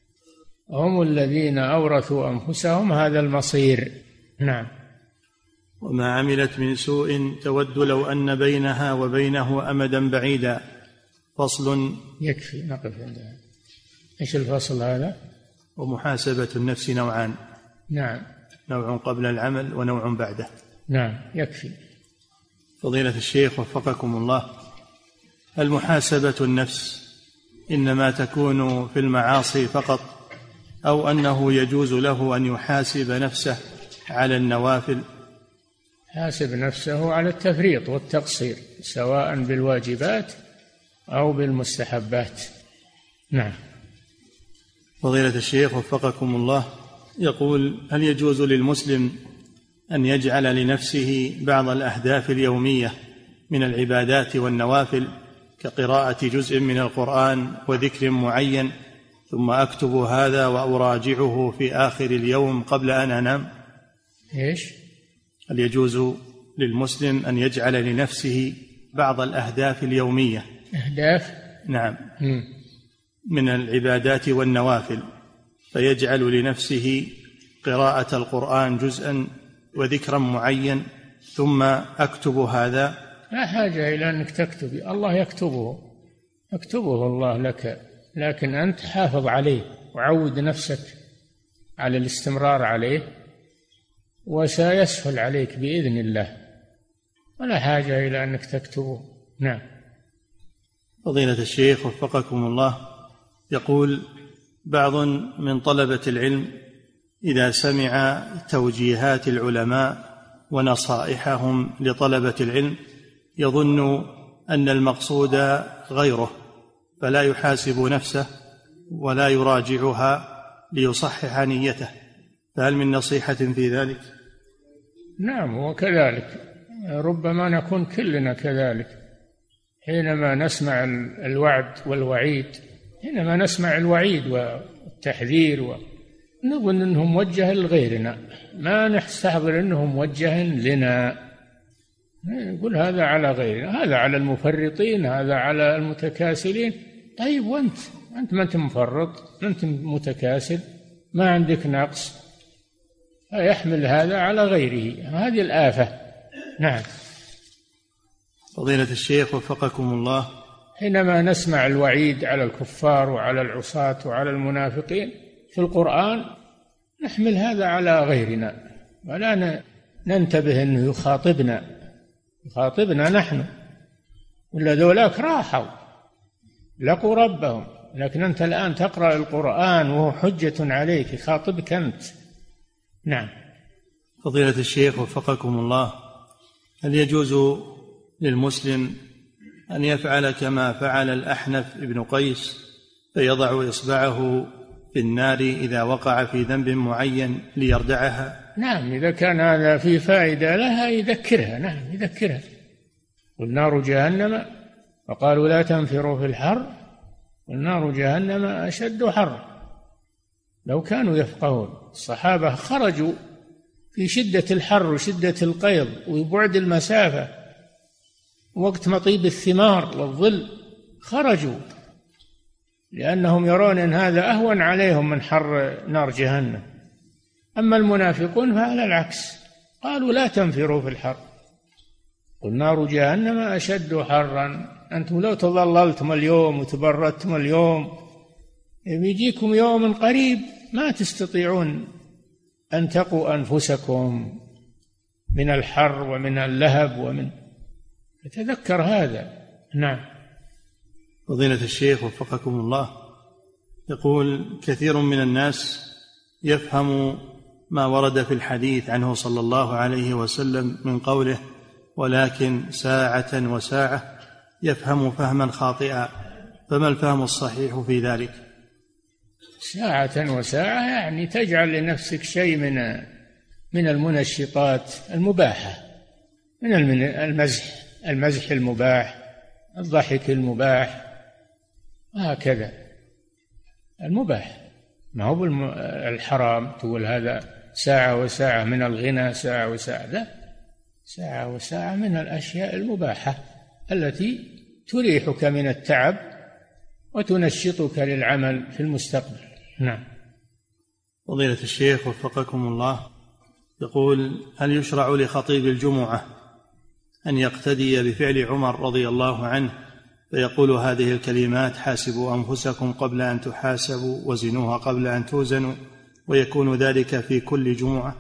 هم الذين أورثوا أنفسهم هذا المصير. نعم. وما عملت من سوء تود لو أن بينها وبينه أمدا بعيدا. فصل. يكفي نقف عندها. إيش الفصل هذا؟ ومحاسبة النفس نوعان. نعم. نوع قبل العمل ونوع بعده. نعم. يكفي. فضيلة الشيخ وفقكم الله، المحاسبة النفس إنما تكون في المعاصي فقط، أو أنه يجوز له أن يحاسب نفسه على النوافل؟ حاسب نفسه على التفريط والتقصير، سواء بالواجبات أو بالمستحبات. نعم. فضيلة الشيخ وفقكم الله، يقول: هل يجوز للمسلم أن يجعل لنفسه بعض الأهداف اليومية من العبادات والنوافل كقراءة جزء من القرآن وذكر معين، ثم أكتب هذا وأراجعه في آخر اليوم قبل أن أنام؟ إيش؟ هل يجوز للمسلم أن يجعل لنفسه بعض الأهداف اليومية؟ أهداف؟ نعم. من العبادات والنوافل، فيجعل لنفسه قراءة القرآن جزءا وذكرا معين، ثم أكتب هذا؟ لا حاجة إلى أنك تكتب، الله يكتبه الله لك، لكن أنت حافظ عليه وعود نفسك على الاستمرار عليه، وسيسهل عليك بإذن الله، ولا حاجة إلى أنك تكتبه. نعم. فضيلة الشيخ وفقكم الله، يقول بعض من طلبة العلم إذا سمع توجيهات العلماء ونصائحهم لطلبة العلم يظن أن المقصود غيره، فلا يحاسب نفسه ولا يراجعها ليصحح نيته، فهل من نصيحة في ذلك؟ نعم، وكذلك ربما نكون كلنا كذلك، حينما نسمع الوعد والوعيد، حينما نسمع الوعيد والتحذير ونظن أنه موجه لغيرنا، ما نستحضر أنه موجه لنا، نقول هذا على غيرنا، هذا على المفرطين، هذا على المتكاسلين. طيب وأنت ما أنت مفرط، ما أنت متكاسل، ما عندك نقص، يحمل هذا على غيره، هذه الآفة. نعم. فضيلة الشيخ وفقكم الله، حينما نسمع الوعيد على الكفار وعلى العصاة وعلى المنافقين في القرآن نحمل هذا على غيرنا، ولا ننتبه أنه يخاطبنا نحن، ولا ذولاك راحوا لقوا ربهم، لكن أنت الآن تقرأ القرآن وهو حجة عليك، يخاطبك أنت. نعم. فضيلة الشيخ وفقكم الله، هل يجوز للمسلم أن يفعل كما فعل الأحنف بن قيس فيضع إصبعه في النار إذا وقع في ذنب معين ليردعها؟ نعم، إذا كان هذا في فائدة لها يذكرها. نعم، يذكرها. والنار جهنم، وقالوا لا تنفروا في الحر، والنار جهنم أشد حر، لو كانوا يفقهون. الصحابة خرجوا في شدة الحر وشدة القيض وبعد المسافة وقت مطيب الثمار والظل، خرجوا لأنهم يرون أن هذا أهون عليهم من حر نار جهنم. أما المنافقون فعلى العكس، قالوا لا تنفروا في الحر، قل نار جهنم أشد حرا، أنتم لو تظللتم اليوم وتبردتم اليوم بيجيكم يوم قريب ما تستطيعون أن تقوا أنفسكم من الحر ومن اللهب فتذكر هذا. نعم. فضيلة الشيخ وفقكم الله، يقول كثير من الناس يفهم ما ورد في الحديث عنه صلى الله عليه وسلم من قوله ولكن ساعة وساعة، يفهم فهما خاطئا، فما الفهم الصحيح في ذلك؟ ساعة وساعة يعني تجعل لنفسك شيء من المنشطات المباحة، من المزح المباح، الضحك المباح، هكذا المباح، ما هو الحرام تقول هذا ساعة وساعة من الغنى، ساعة وساعة، لا، ساعة وساعة من الأشياء المباحة التي تريحك من التعب وتنشطك للعمل في المستقبل. نعم. فضيلة الشيخ وفقكم الله، يقول هل يشرع لخطيب الجمعة أن يقتدي بفعل عمر رضي الله عنه فيقول هذه الكلمات حاسبوا أنفسكم قبل أن تحاسبوا وزنوها قبل أن توزنوا، ويكون ذلك في كل جمعة؟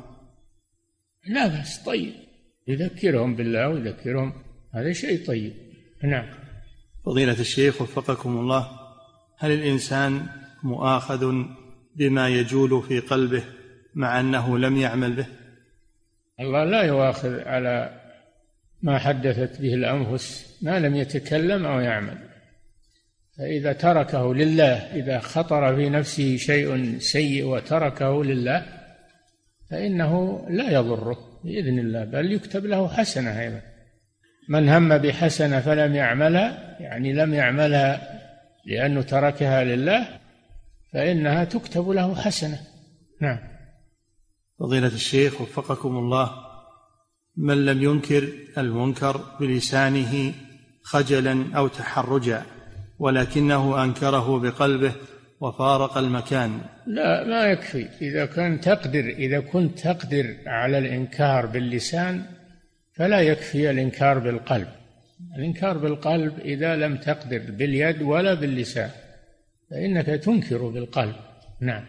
لا بس طيب، يذكرهم بالله ويذكرهم، هذا شيء طيب. نعم. فضيلة الشيخ وفقكم الله، هل الإنسان مؤاخذ بما يجول في قلبه مع أنه لم يعمل به؟ الله لا يؤاخذ على ما حدثت به الأنفس ما لم يتكلم أو يعمل، فإذا تركه لله، إذا خطر في نفسه شيء سيء وتركه لله فإنه لا يضره بإذن الله، بل يكتب له حسنة أيضا. من هم بحسنة فلم يعملها، يعني لم يعملها لأنه تركها لله، فإنها تكتب له حسنة. نعم. فضيلة الشيخ وفقكم الله، من لم ينكر المنكر بلسانه خجلا أو تحرجا ولكنه أنكره بقلبه وفارق المكان، لا، ما يكفي. إذا كنت تقدر على الإنكار باللسان فلا يكفي الإنكار بالقلب. الإنكار بالقلب إذا لم تقدر باليد ولا باللسان فإنك تنكر بالقلب. نعم.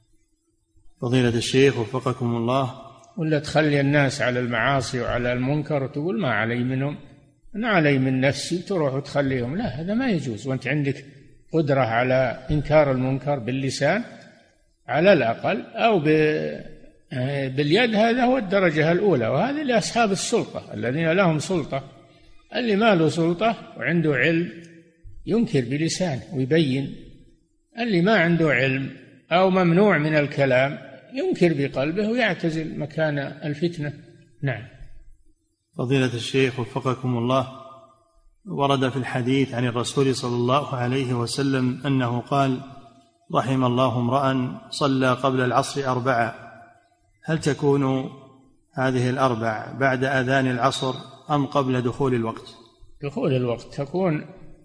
فضيلة الشيخ وفقكم الله، ولا تخلي الناس على المعاصي وعلى المنكر وتقول ما علي منهم، أنا علي من نفسي، تروح وتخليهم، لا، هذا ما يجوز. وأنت عندك قدرة على إنكار المنكر باللسان على الأقل أو باليد، هذا هو الدرجة الأولى، وهذا لأصحاب السلطة الذين لهم سلطة. اللي ما له سلطة وعنده علم ينكر بلسانه ويبين، اللي ما عنده علم أو ممنوع من الكلام ينكر بقلبه ويعتزل مكان الفتنة. نعم. فضيلة الشيخ وفقكم الله، ورد في الحديث عن الرسول صلى الله عليه وسلم أنه قال رحم الله امرأ صلى قبل العصر 4، هل تكون هذه 4 بعد أذان العصر أم قبل دخول الوقت؟ دخول الوقت، تكون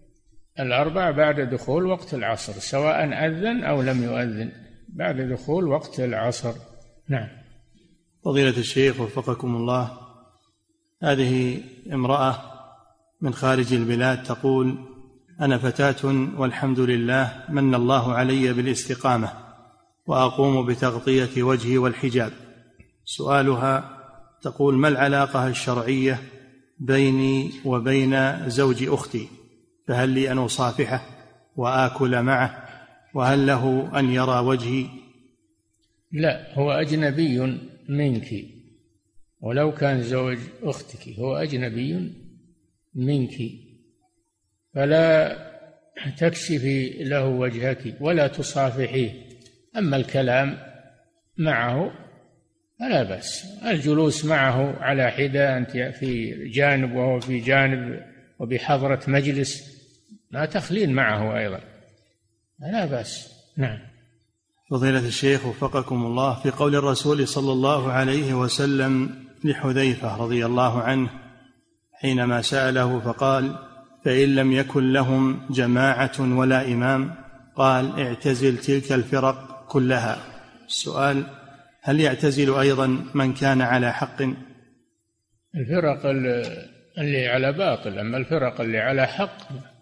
4 بعد دخول وقت العصر، سواء أذن أو لم يؤذن، بعد دخول وقت العصر. نعم. فضيلة الشيخ وفقكم الله، هذه امرأة من خارج البلاد تقول أنا فتاة والحمد لله من الله علي بالاستقامة وأقوم بتغطية وجهي والحجاب. سؤالها تقول ما العلاقة الشرعية بيني وبين زوج أختي؟ فهل لي أن أصافحه وآكل معه؟ وهل له أن يرى وجهي؟ لا، هو أجنبي منك، ولو كان زوج أختك هو أجنبي منك، فلا تكشفي له وجهك ولا تصافحيه. أما الكلام معه فلا بأس، الجلوس معه على حدة، أنت في جانب وهو في جانب وبحضرة مجلس، لا تخلين معه أيضا، لا بأس. نعم. فضيلة الشيخ وفقكم الله، في قول الرسول صلى الله عليه وسلم لحذيفة رضي الله عنه حينما سأله فقال: فإن لم يكن لهم جماعة ولا إمام، قال: اعتزل تلك الفرق كلها. السؤال: هل يعتزل أيضا من كان على حق؟ الفرق اللي على باطل، أما الفرق اللي على حق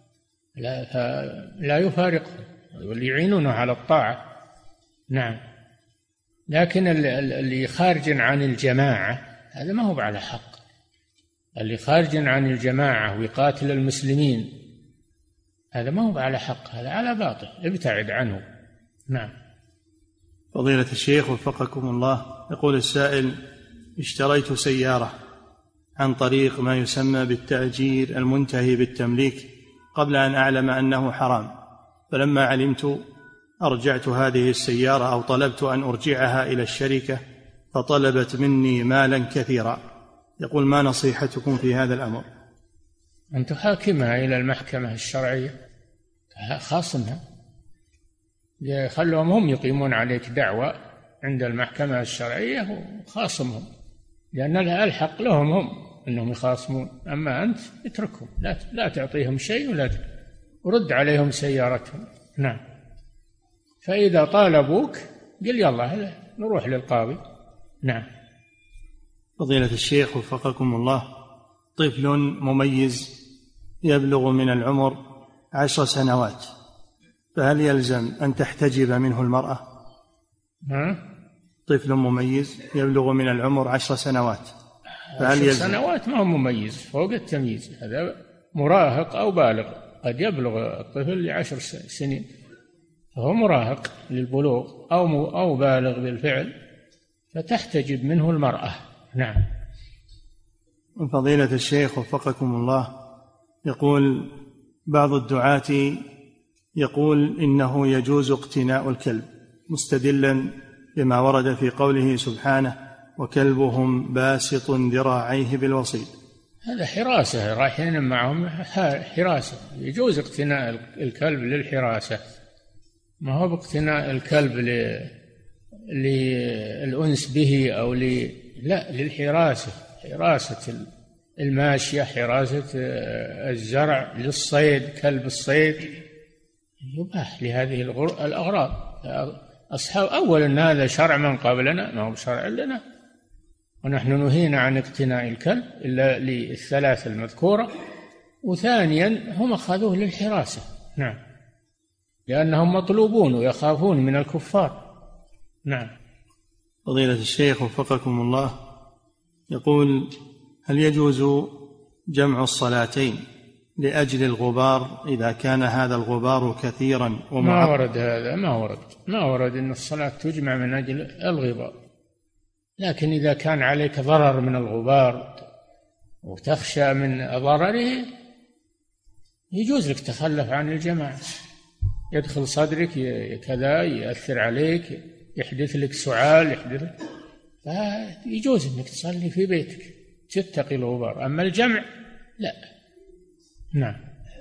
لا يفارقهم واللي يعينونه على الطاعة. نعم، لكن اللي خارج عن الجماعة هذا ما هو على حق. اللي خارج عن الجماعة ويقاتل المسلمين هذا ما هو على حق، هذا على باطل، ابتعد عنه. نعم. فضيلة الشيخ وفقكم الله، يقول السائل: اشتريت سيارة عن طريق ما يسمى بالتأجير المنتهي بالتمليك قبل أن أعلم أنه حرام، فلما علمت أرجعت هذه السيارة أو طلبت أن أرجعها إلى الشركة فطلبت مني مالا كثيرا. يقول: ما نصيحتكم في هذا الأمر؟ أن تحاكمها إلى المحكمة الشرعية، خاصمها، خلهم هم يقيمون عليك دعوة عند المحكمة الشرعية وخاصمهم، لأن الحق لهم هم أنهم يخاصمون، أما أنت اتركهم، لا تعطيهم شيء ولا ورد عليهم سيارتهم. نعم. فإذا طالبوك قل يلا نروح للقاضي. نعم. فضيلة الشيخ وفقكم الله، طفل مميز يبلغ من العمر 10 سنوات، فهل يلزم أن تحتجب منه المرأة؟ طفل مميز يبلغ من العمر 10 سنوات، فهل 10 يلزم؟ سنوات ما هو مميز، فوق التمييز، هذا مراهق أو بالغ، قد يبلغ الطفل ل10 سنين فهو مراهق للبلوغ أو بالغ بالفعل، فتحتجب منه المرأة. نعم. فضيلة الشيخ وفقكم الله، يقول بعض الدعاة يقول إنه يجوز اقتناء الكلب مستدلا بما ورد في قوله سبحانه: وكلبهم باسط ذراعيه بالوصيد. هذا حراسة، رايحين معهم حراسة، يجوز اقتناء الكلب للحراسة، ما هو باقتناء الكلب للأنس به أو لا، للحراسة، حراسة الماشية، حراسة الزرع، للصيد، كلب الصيد يباح لهذه الأغراض. أصحاب أولا هذا شرع من قبلنا، ما هو شرع لنا، ونحن نهينا عن اقتناء الكلب إلا للثلاث المذكورة، وثانيا هم أخذوه للحراسة. نعم، لأنهم مطلوبون ويخافون من الكفار. نعم. فضيلة الشيخ وفقكم الله، يقول: هل يجوز جمع الصلاتين لأجل الغبار إذا كان هذا الغبار كثيرا ما ورد هذا، ما ورد أن الصلاة تجمع من أجل الغبار، لكن إذا كان عليك ضرر من الغبار وتخشى من ضرره يجوز لك تخلف عن الجماعة، يدخل صدرك كذا، يأثر عليك، يحدث لك سعال، فيجوز أنك تصلي في بيتك تتقي الغبار، أما الجمع لا. نعم.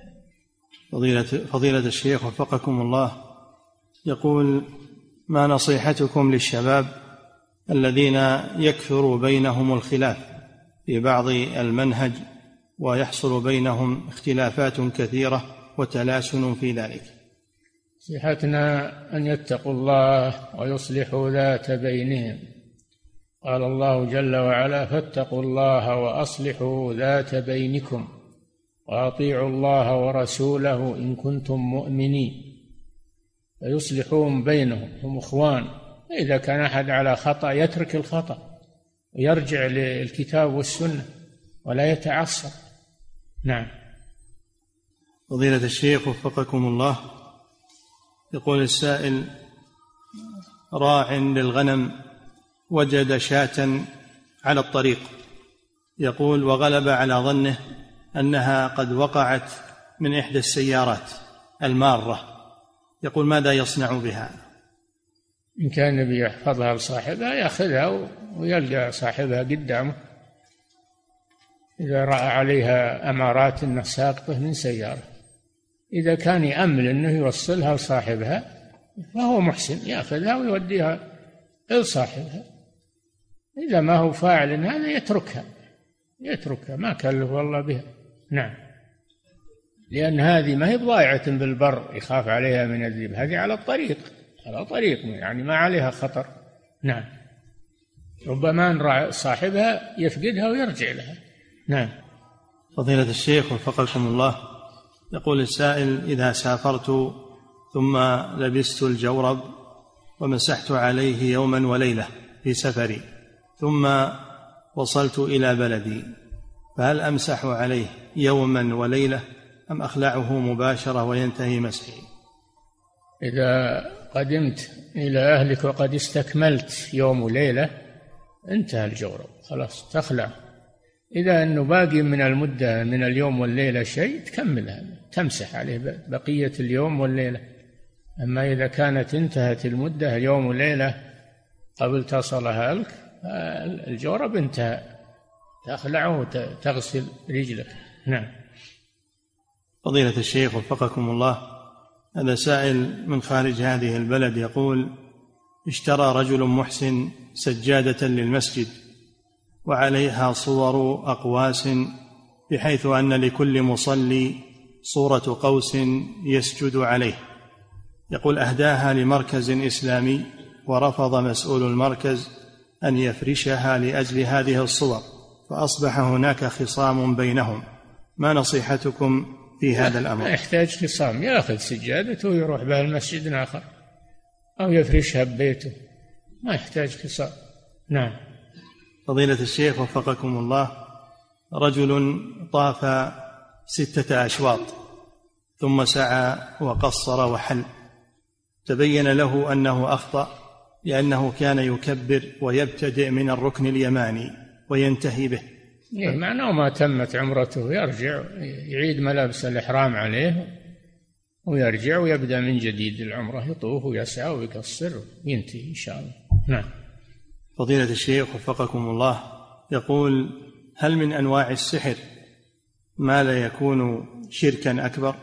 فضيلة الشيخ وفقكم الله، يقول: ما نصيحتكم للشباب الذين يكثر بينهم الخلاف في بعض المنهج ويحصل بينهم اختلافات كثيرة وتلاسن في ذلك؟ نصيحتنا أن يتقوا الله ويصلحوا ذات بينهم، قال الله جل وعلا: فاتقوا الله وأصلحوا ذات بينكم وأطيعوا الله ورسوله إن كنتم مؤمنين. فيصلحون بينهم، هم إخوان، إذا كان أحد على خطأ يترك الخطأ ويرجع للكتاب والسنة ولا يتعصب. نعم. فضيلة الشيخ وفقكم الله، يقول السائل: راع للغنم وجد شاة على الطريق، يقول: وغلب على ظنه أنها قد وقعت من إحدى السيارات المارة، يقول: ماذا يصنع بها؟ إن كان بيحفظها لصاحبها يأخذها ويلقى صاحبها قدامه، إذا رأى عليها أمارات أنها ساقطة من سيارة. إذا كان يأمل أنه يوصلها لصاحبها فهو محسن يأخذها ويوديها لصاحبها. إذا ما هو فاعل هذا يتركها ما كلف الله بها. نعم، لأن هذه ما هي ضائعة بالبر يخاف عليها من الذئب، هذه على طريق يعني ما عليها خطر. نعم، ربما أن صاحبها يفقدها ويرجع لها. نعم. فضيلة الشيخ وفقكم الله، يقول السائل: إذا سافرت ثم لبست الجورب ومسحت عليه يوما وليلة في سفري ثم وصلت إلى بلدي، فهل أمسح عليه يوما وليلة أم أخلعه مباشرة وينتهي مسحي؟ إذا قدمت إلى أهلك وقد استكملت يوم وليلة انتهى الجورب، خلاص تخلع. إذا أنه باقي من المدة من اليوم والليلة شيء تكملها، تمسح عليه بقية اليوم والليلة. أما إذا كانت انتهت المدة اليوم والليلة قبل تصلها لك الجورب انتهى، تخلعه وتغسل رجلك. نعم. فضيلة الشيخ وفقكم الله، هذا سائل من خارج هذه البلد يقول: اشترى رجل محسن سجادة للمسجد وعليها صور أقواس بحيث أن لكل مصلي صورة قوس يسجد عليه. يقول: أهداها لمركز إسلامي ورفض مسؤول المركز أن يفرشها لأجل هذه الصور، فأصبح هناك خصام بينهم، ما نصيحتكم في هذا الأمر؟ ما يحتاج خصام، يأخذ سجادته ويروح بها المسجد آخر أو يفرشها ببيته، ما يحتاج خصام. نعم. فضيلة الشيخ وفقكم الله، رجل طاف 6 أشواط ثم سعى وقصر وحل، تبين له أنه أخطأ لأنه كان يكبر ويبتدئ من الركن اليماني وينتهي به. معناه ما تمت عمرته، يرجع يعيد ملابس الإحرام عليه ويرجع ويبدأ من جديد العمرة، يطوف ويسعى ويقصر وينتهي إن شاء الله. نعم. فضيلة الشيخ وفقكم الله، يقول: هل من أنواع السحر ما لا يكون شركا أكبر؟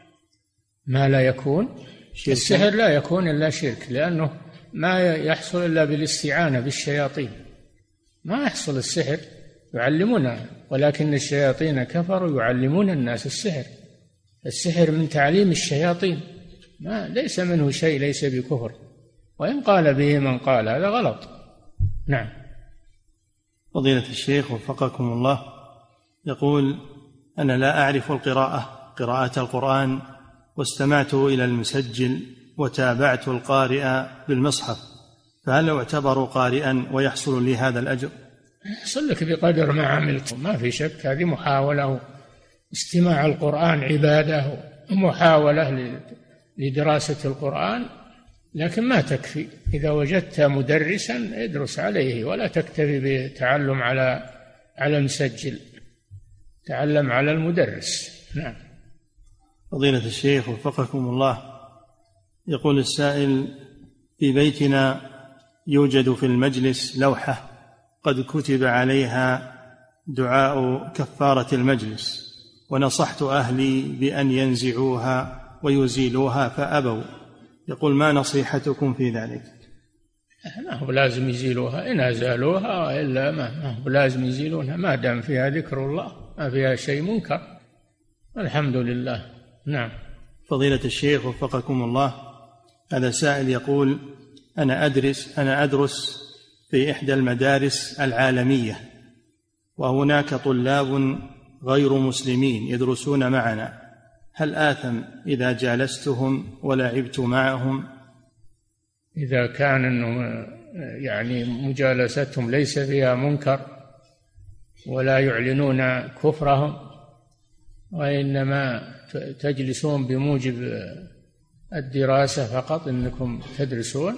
ما لا يكون شركا؟ السحر لا يكون إلا شرك، لأنه ما يحصل إلا بالاستعانة بالشياطين، ما يحصل السحر يعلمونه، ولكن الشياطين كفروا يعلمون الناس السحر. السحر من تعليم الشياطين، ما ليس منه شيء، ليس بكفر، وإن قال به من قال هذا غلط. نعم. فضيلة الشيخ وفقكم الله، يقول: أنا لا أعرف قراءة القرآن، واستمعت إلى المسجل وتابعت القارئ بالمصحف، فهل أعتبر قارئا ويحصل لي هذا الأجر؟ يحصل لك بقدر ما عملت، ما في شك، هذه محاولة. استماع القرآن عبادة ومحاولة لدراسة القرآن، لكن ما تكفي. إذا وجدت مدرسا ادرس عليه، ولا تكتفي بالتعلم على المسجل، تعلم على المدرس. نعم. فضيلة الشيخ وفقكم الله، يقول السائل: في بيتنا يوجد في المجلس لوحة قد كتب عليها دعاء كفارة المجلس، ونصحت أهلي بأن ينزعوها ويزيلوها فأبوا. يقول: ما نصيحتكم في ذلك؟ ما هو لازم يزيلوها، إن أزالوها إلا ما هو لازم يزيلونها، ما دام فيها ذكر الله، ما فيها شيء منكر، الحمد لله. نعم. فضيلة الشيخ وفقكم الله، هذا سائل يقول: أنا أدرس في إحدى المدارس العالمية، وهناك طلاب غير مسلمين يدرسون معنا، هل آثم إذا جالستهم ولعبت معهم؟ إذا كان أنه يعني مجالستهم ليس فيها منكر ولا يعلنون كفرهم، وإنما تجلسون بموجب الدراسة فقط، إنكم تدرسون،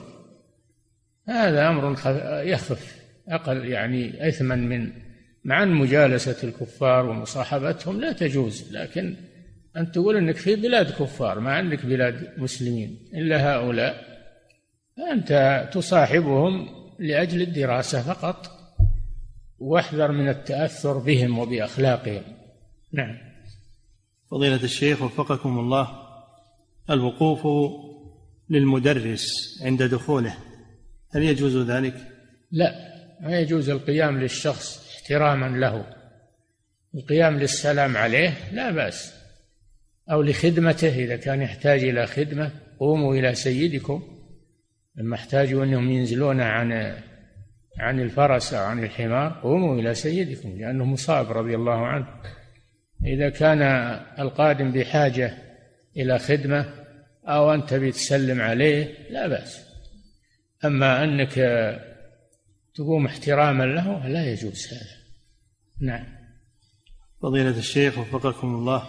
هذا أمر يخف أقل يعني إثما من مع مجالسة الكفار ومصاحبتهم لا تجوز. لكن أن تقول أنك في بلاد كفار ما عندك بلاد مسلمين إلا هؤلاء، فأنت تصاحبهم لأجل الدراسة فقط، واحذر من التأثر بهم وبأخلاقهم. نعم. فضيلة الشيخ وفقكم الله، الوقوف للمدرس عند دخوله، هل يجوز ذلك؟ لا، ما يجوز القيام للشخص احتراما له، القيام للسلام عليه لا بأس، أو لخدمته إذا كان يحتاج إلى خدمة. قوموا إلى سيدكم لما احتاجوا أنهم ينزلون عن الفرس أو عن الحمار، قوموا إلى سيدكم لأنه مصاب رضي الله عنه. إذا كان القادم بحاجة إلى خدمة أو أنت بتسلم عليه لا بأس، أما أنك تقوم احتراما له لا يجوز هذا. نعم. فضيلة الشيخ وفقكم الله،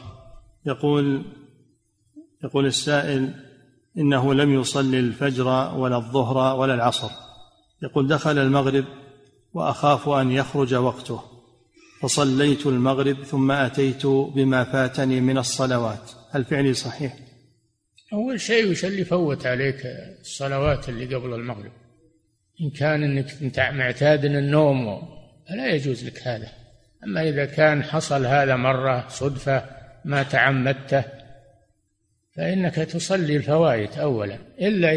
يقول السائل إنه لم يصلي الفجر ولا الظهر ولا العصر، يقول دخل المغرب وأخاف أن يخرج وقته، فصليت المغرب ثم أتيت بما فاتني من الصلوات، هل فعلي صحيح؟ أول شيء وش اللي فوت عليك الصلوات اللي قبل المغرب؟ إن كان أنك معتاد النوم فلا يجوز لك هذا، أما إذا كان حصل هذا مرة صدفة ما تعمدته فإنك تصلي الفوائت أولا، إلا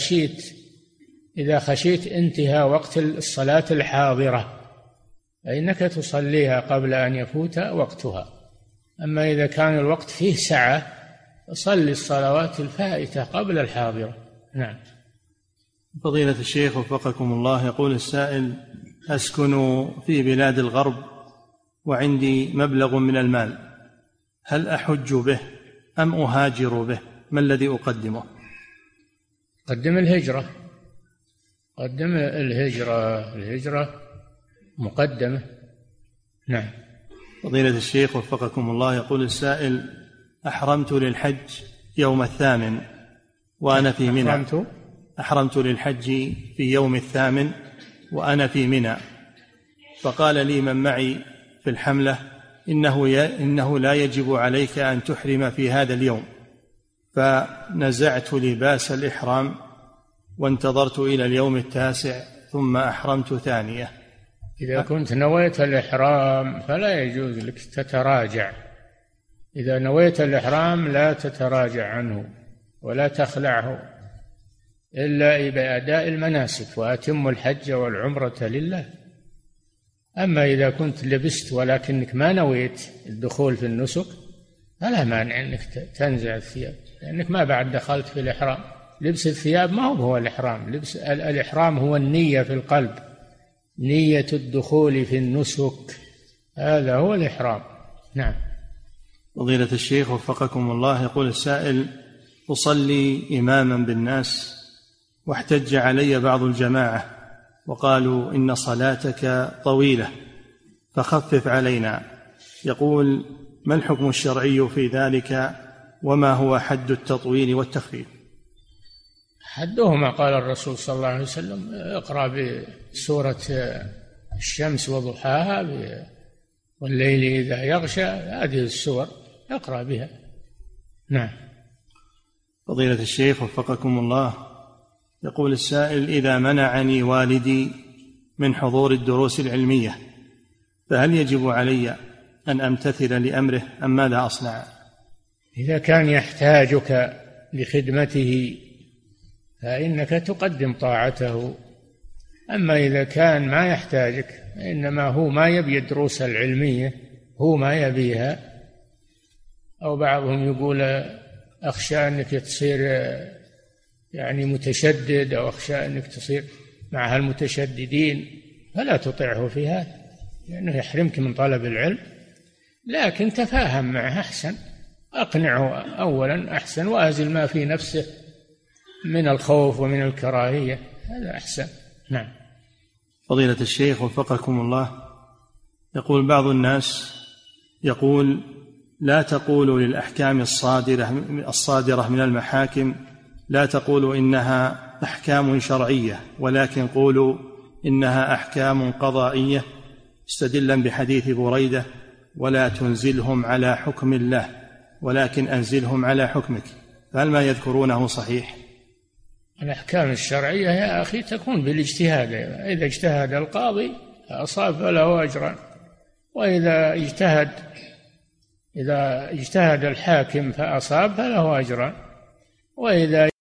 إذا خشيت انتهاء وقت الصلاة الحاضرة فإنك تصليها قبل أن يفوت وقتها. أما إذا كان الوقت فيه سعة فصلي الصلوات الفائتة قبل الحاضرة. نعم. فضيلة الشيخ وفقكم الله، يقول السائل أسكن في بلاد الغرب وعندي مبلغ من المال، هل أحج به أم أهاجر به؟ ما الذي أقدمه؟ قدم الهجرة، قدم الهجرة مقدمة. نعم. فضيلة الشيخ وفقكم الله، يقول السائل أحرمت للحج يوم 8 وأنا في منى. أحرمت للحج في يوم 8 وأنا في منى، فقال لي من معي في الحملة إنه لا يجب عليك أن تحرم في هذا اليوم، فنزعت لباس الإحرام وانتظرت إلى اليوم 9 ثم أحرمت ثانية. إذا كنت نويت الإحرام فلا يجوز لك تتراجع، إذا نويت الإحرام لا تتراجع عنه ولا تخلعه إلا بأداء المناسك، وأتم الحج والعمرة لله. أما إذا كنت لبست ولكنك ما نويت الدخول في النسك فلا مانع أنك تنزع الثياب، لأنك ما بعد دخلت في الإحرام. لبس الثياب ما هو الإحرام، لبس الإحرام هو النية في القلب، نية الدخول في النسك، هذا هو الإحرام. نعم. فضيلة الشيخ وفقكم الله، يقول السائل أصلي إماما بالناس واحتج علي بعض الجماعة وقالوا إن صلاتك طويلة فخفف علينا، يقول ما الحكم الشرعي في ذلك وما هو حد التطويل والتخفيف؟ حدهما قال الرسول صلى الله عليه وسلم اقرأ بسورة الشمس وضحاها والليل إذا يغشى، هذه السور اقرأ بها. نعم. فضيلة الشيخ وفقكم الله، يقول السائل إذا منعني والدي من حضور الدروس العلمية فهل يجب علي أن أمتثل لأمره أم ماذا أصنع؟ إذا كان يحتاجك لخدمته فإنك تقدم طاعته، أما إذا كان ما يحتاجك إنما هو ما يبي الدروس العلمية، هو ما يبيها، أو بعضهم يقول أخشى أنك تصير يعني متشدد، أو أخشى أنك تصير مع المتشددين، فلا تطيعه في هذا لأنه يحرمك من طلب العلم، لكن تفاهم معه أحسن، أقنعه أولا أحسن، وأزل ما في نفسه من الخوف ومن الكراهية، هذا أحسن. نعم. فضيلة الشيخ وفقكم الله، يقول بعض الناس يقول لا تقولوا للأحكام الصادرة من المحاكم لا تقولوا إنها أحكام شرعية، ولكن قولوا إنها أحكام قضائية، استدلا بحديث بريدة ولا تنزلهم على حكم الله ولكن أنزلهم على حكمك، فهل ما يذكرونه صحيح؟ الأحكام الشرعية يا أخي تكون بالاجتهاد، إذا اجتهد القاضي فأصاب فله أجران، وإذا اجتهد الحاكم فأصاب فله أجران، وإذا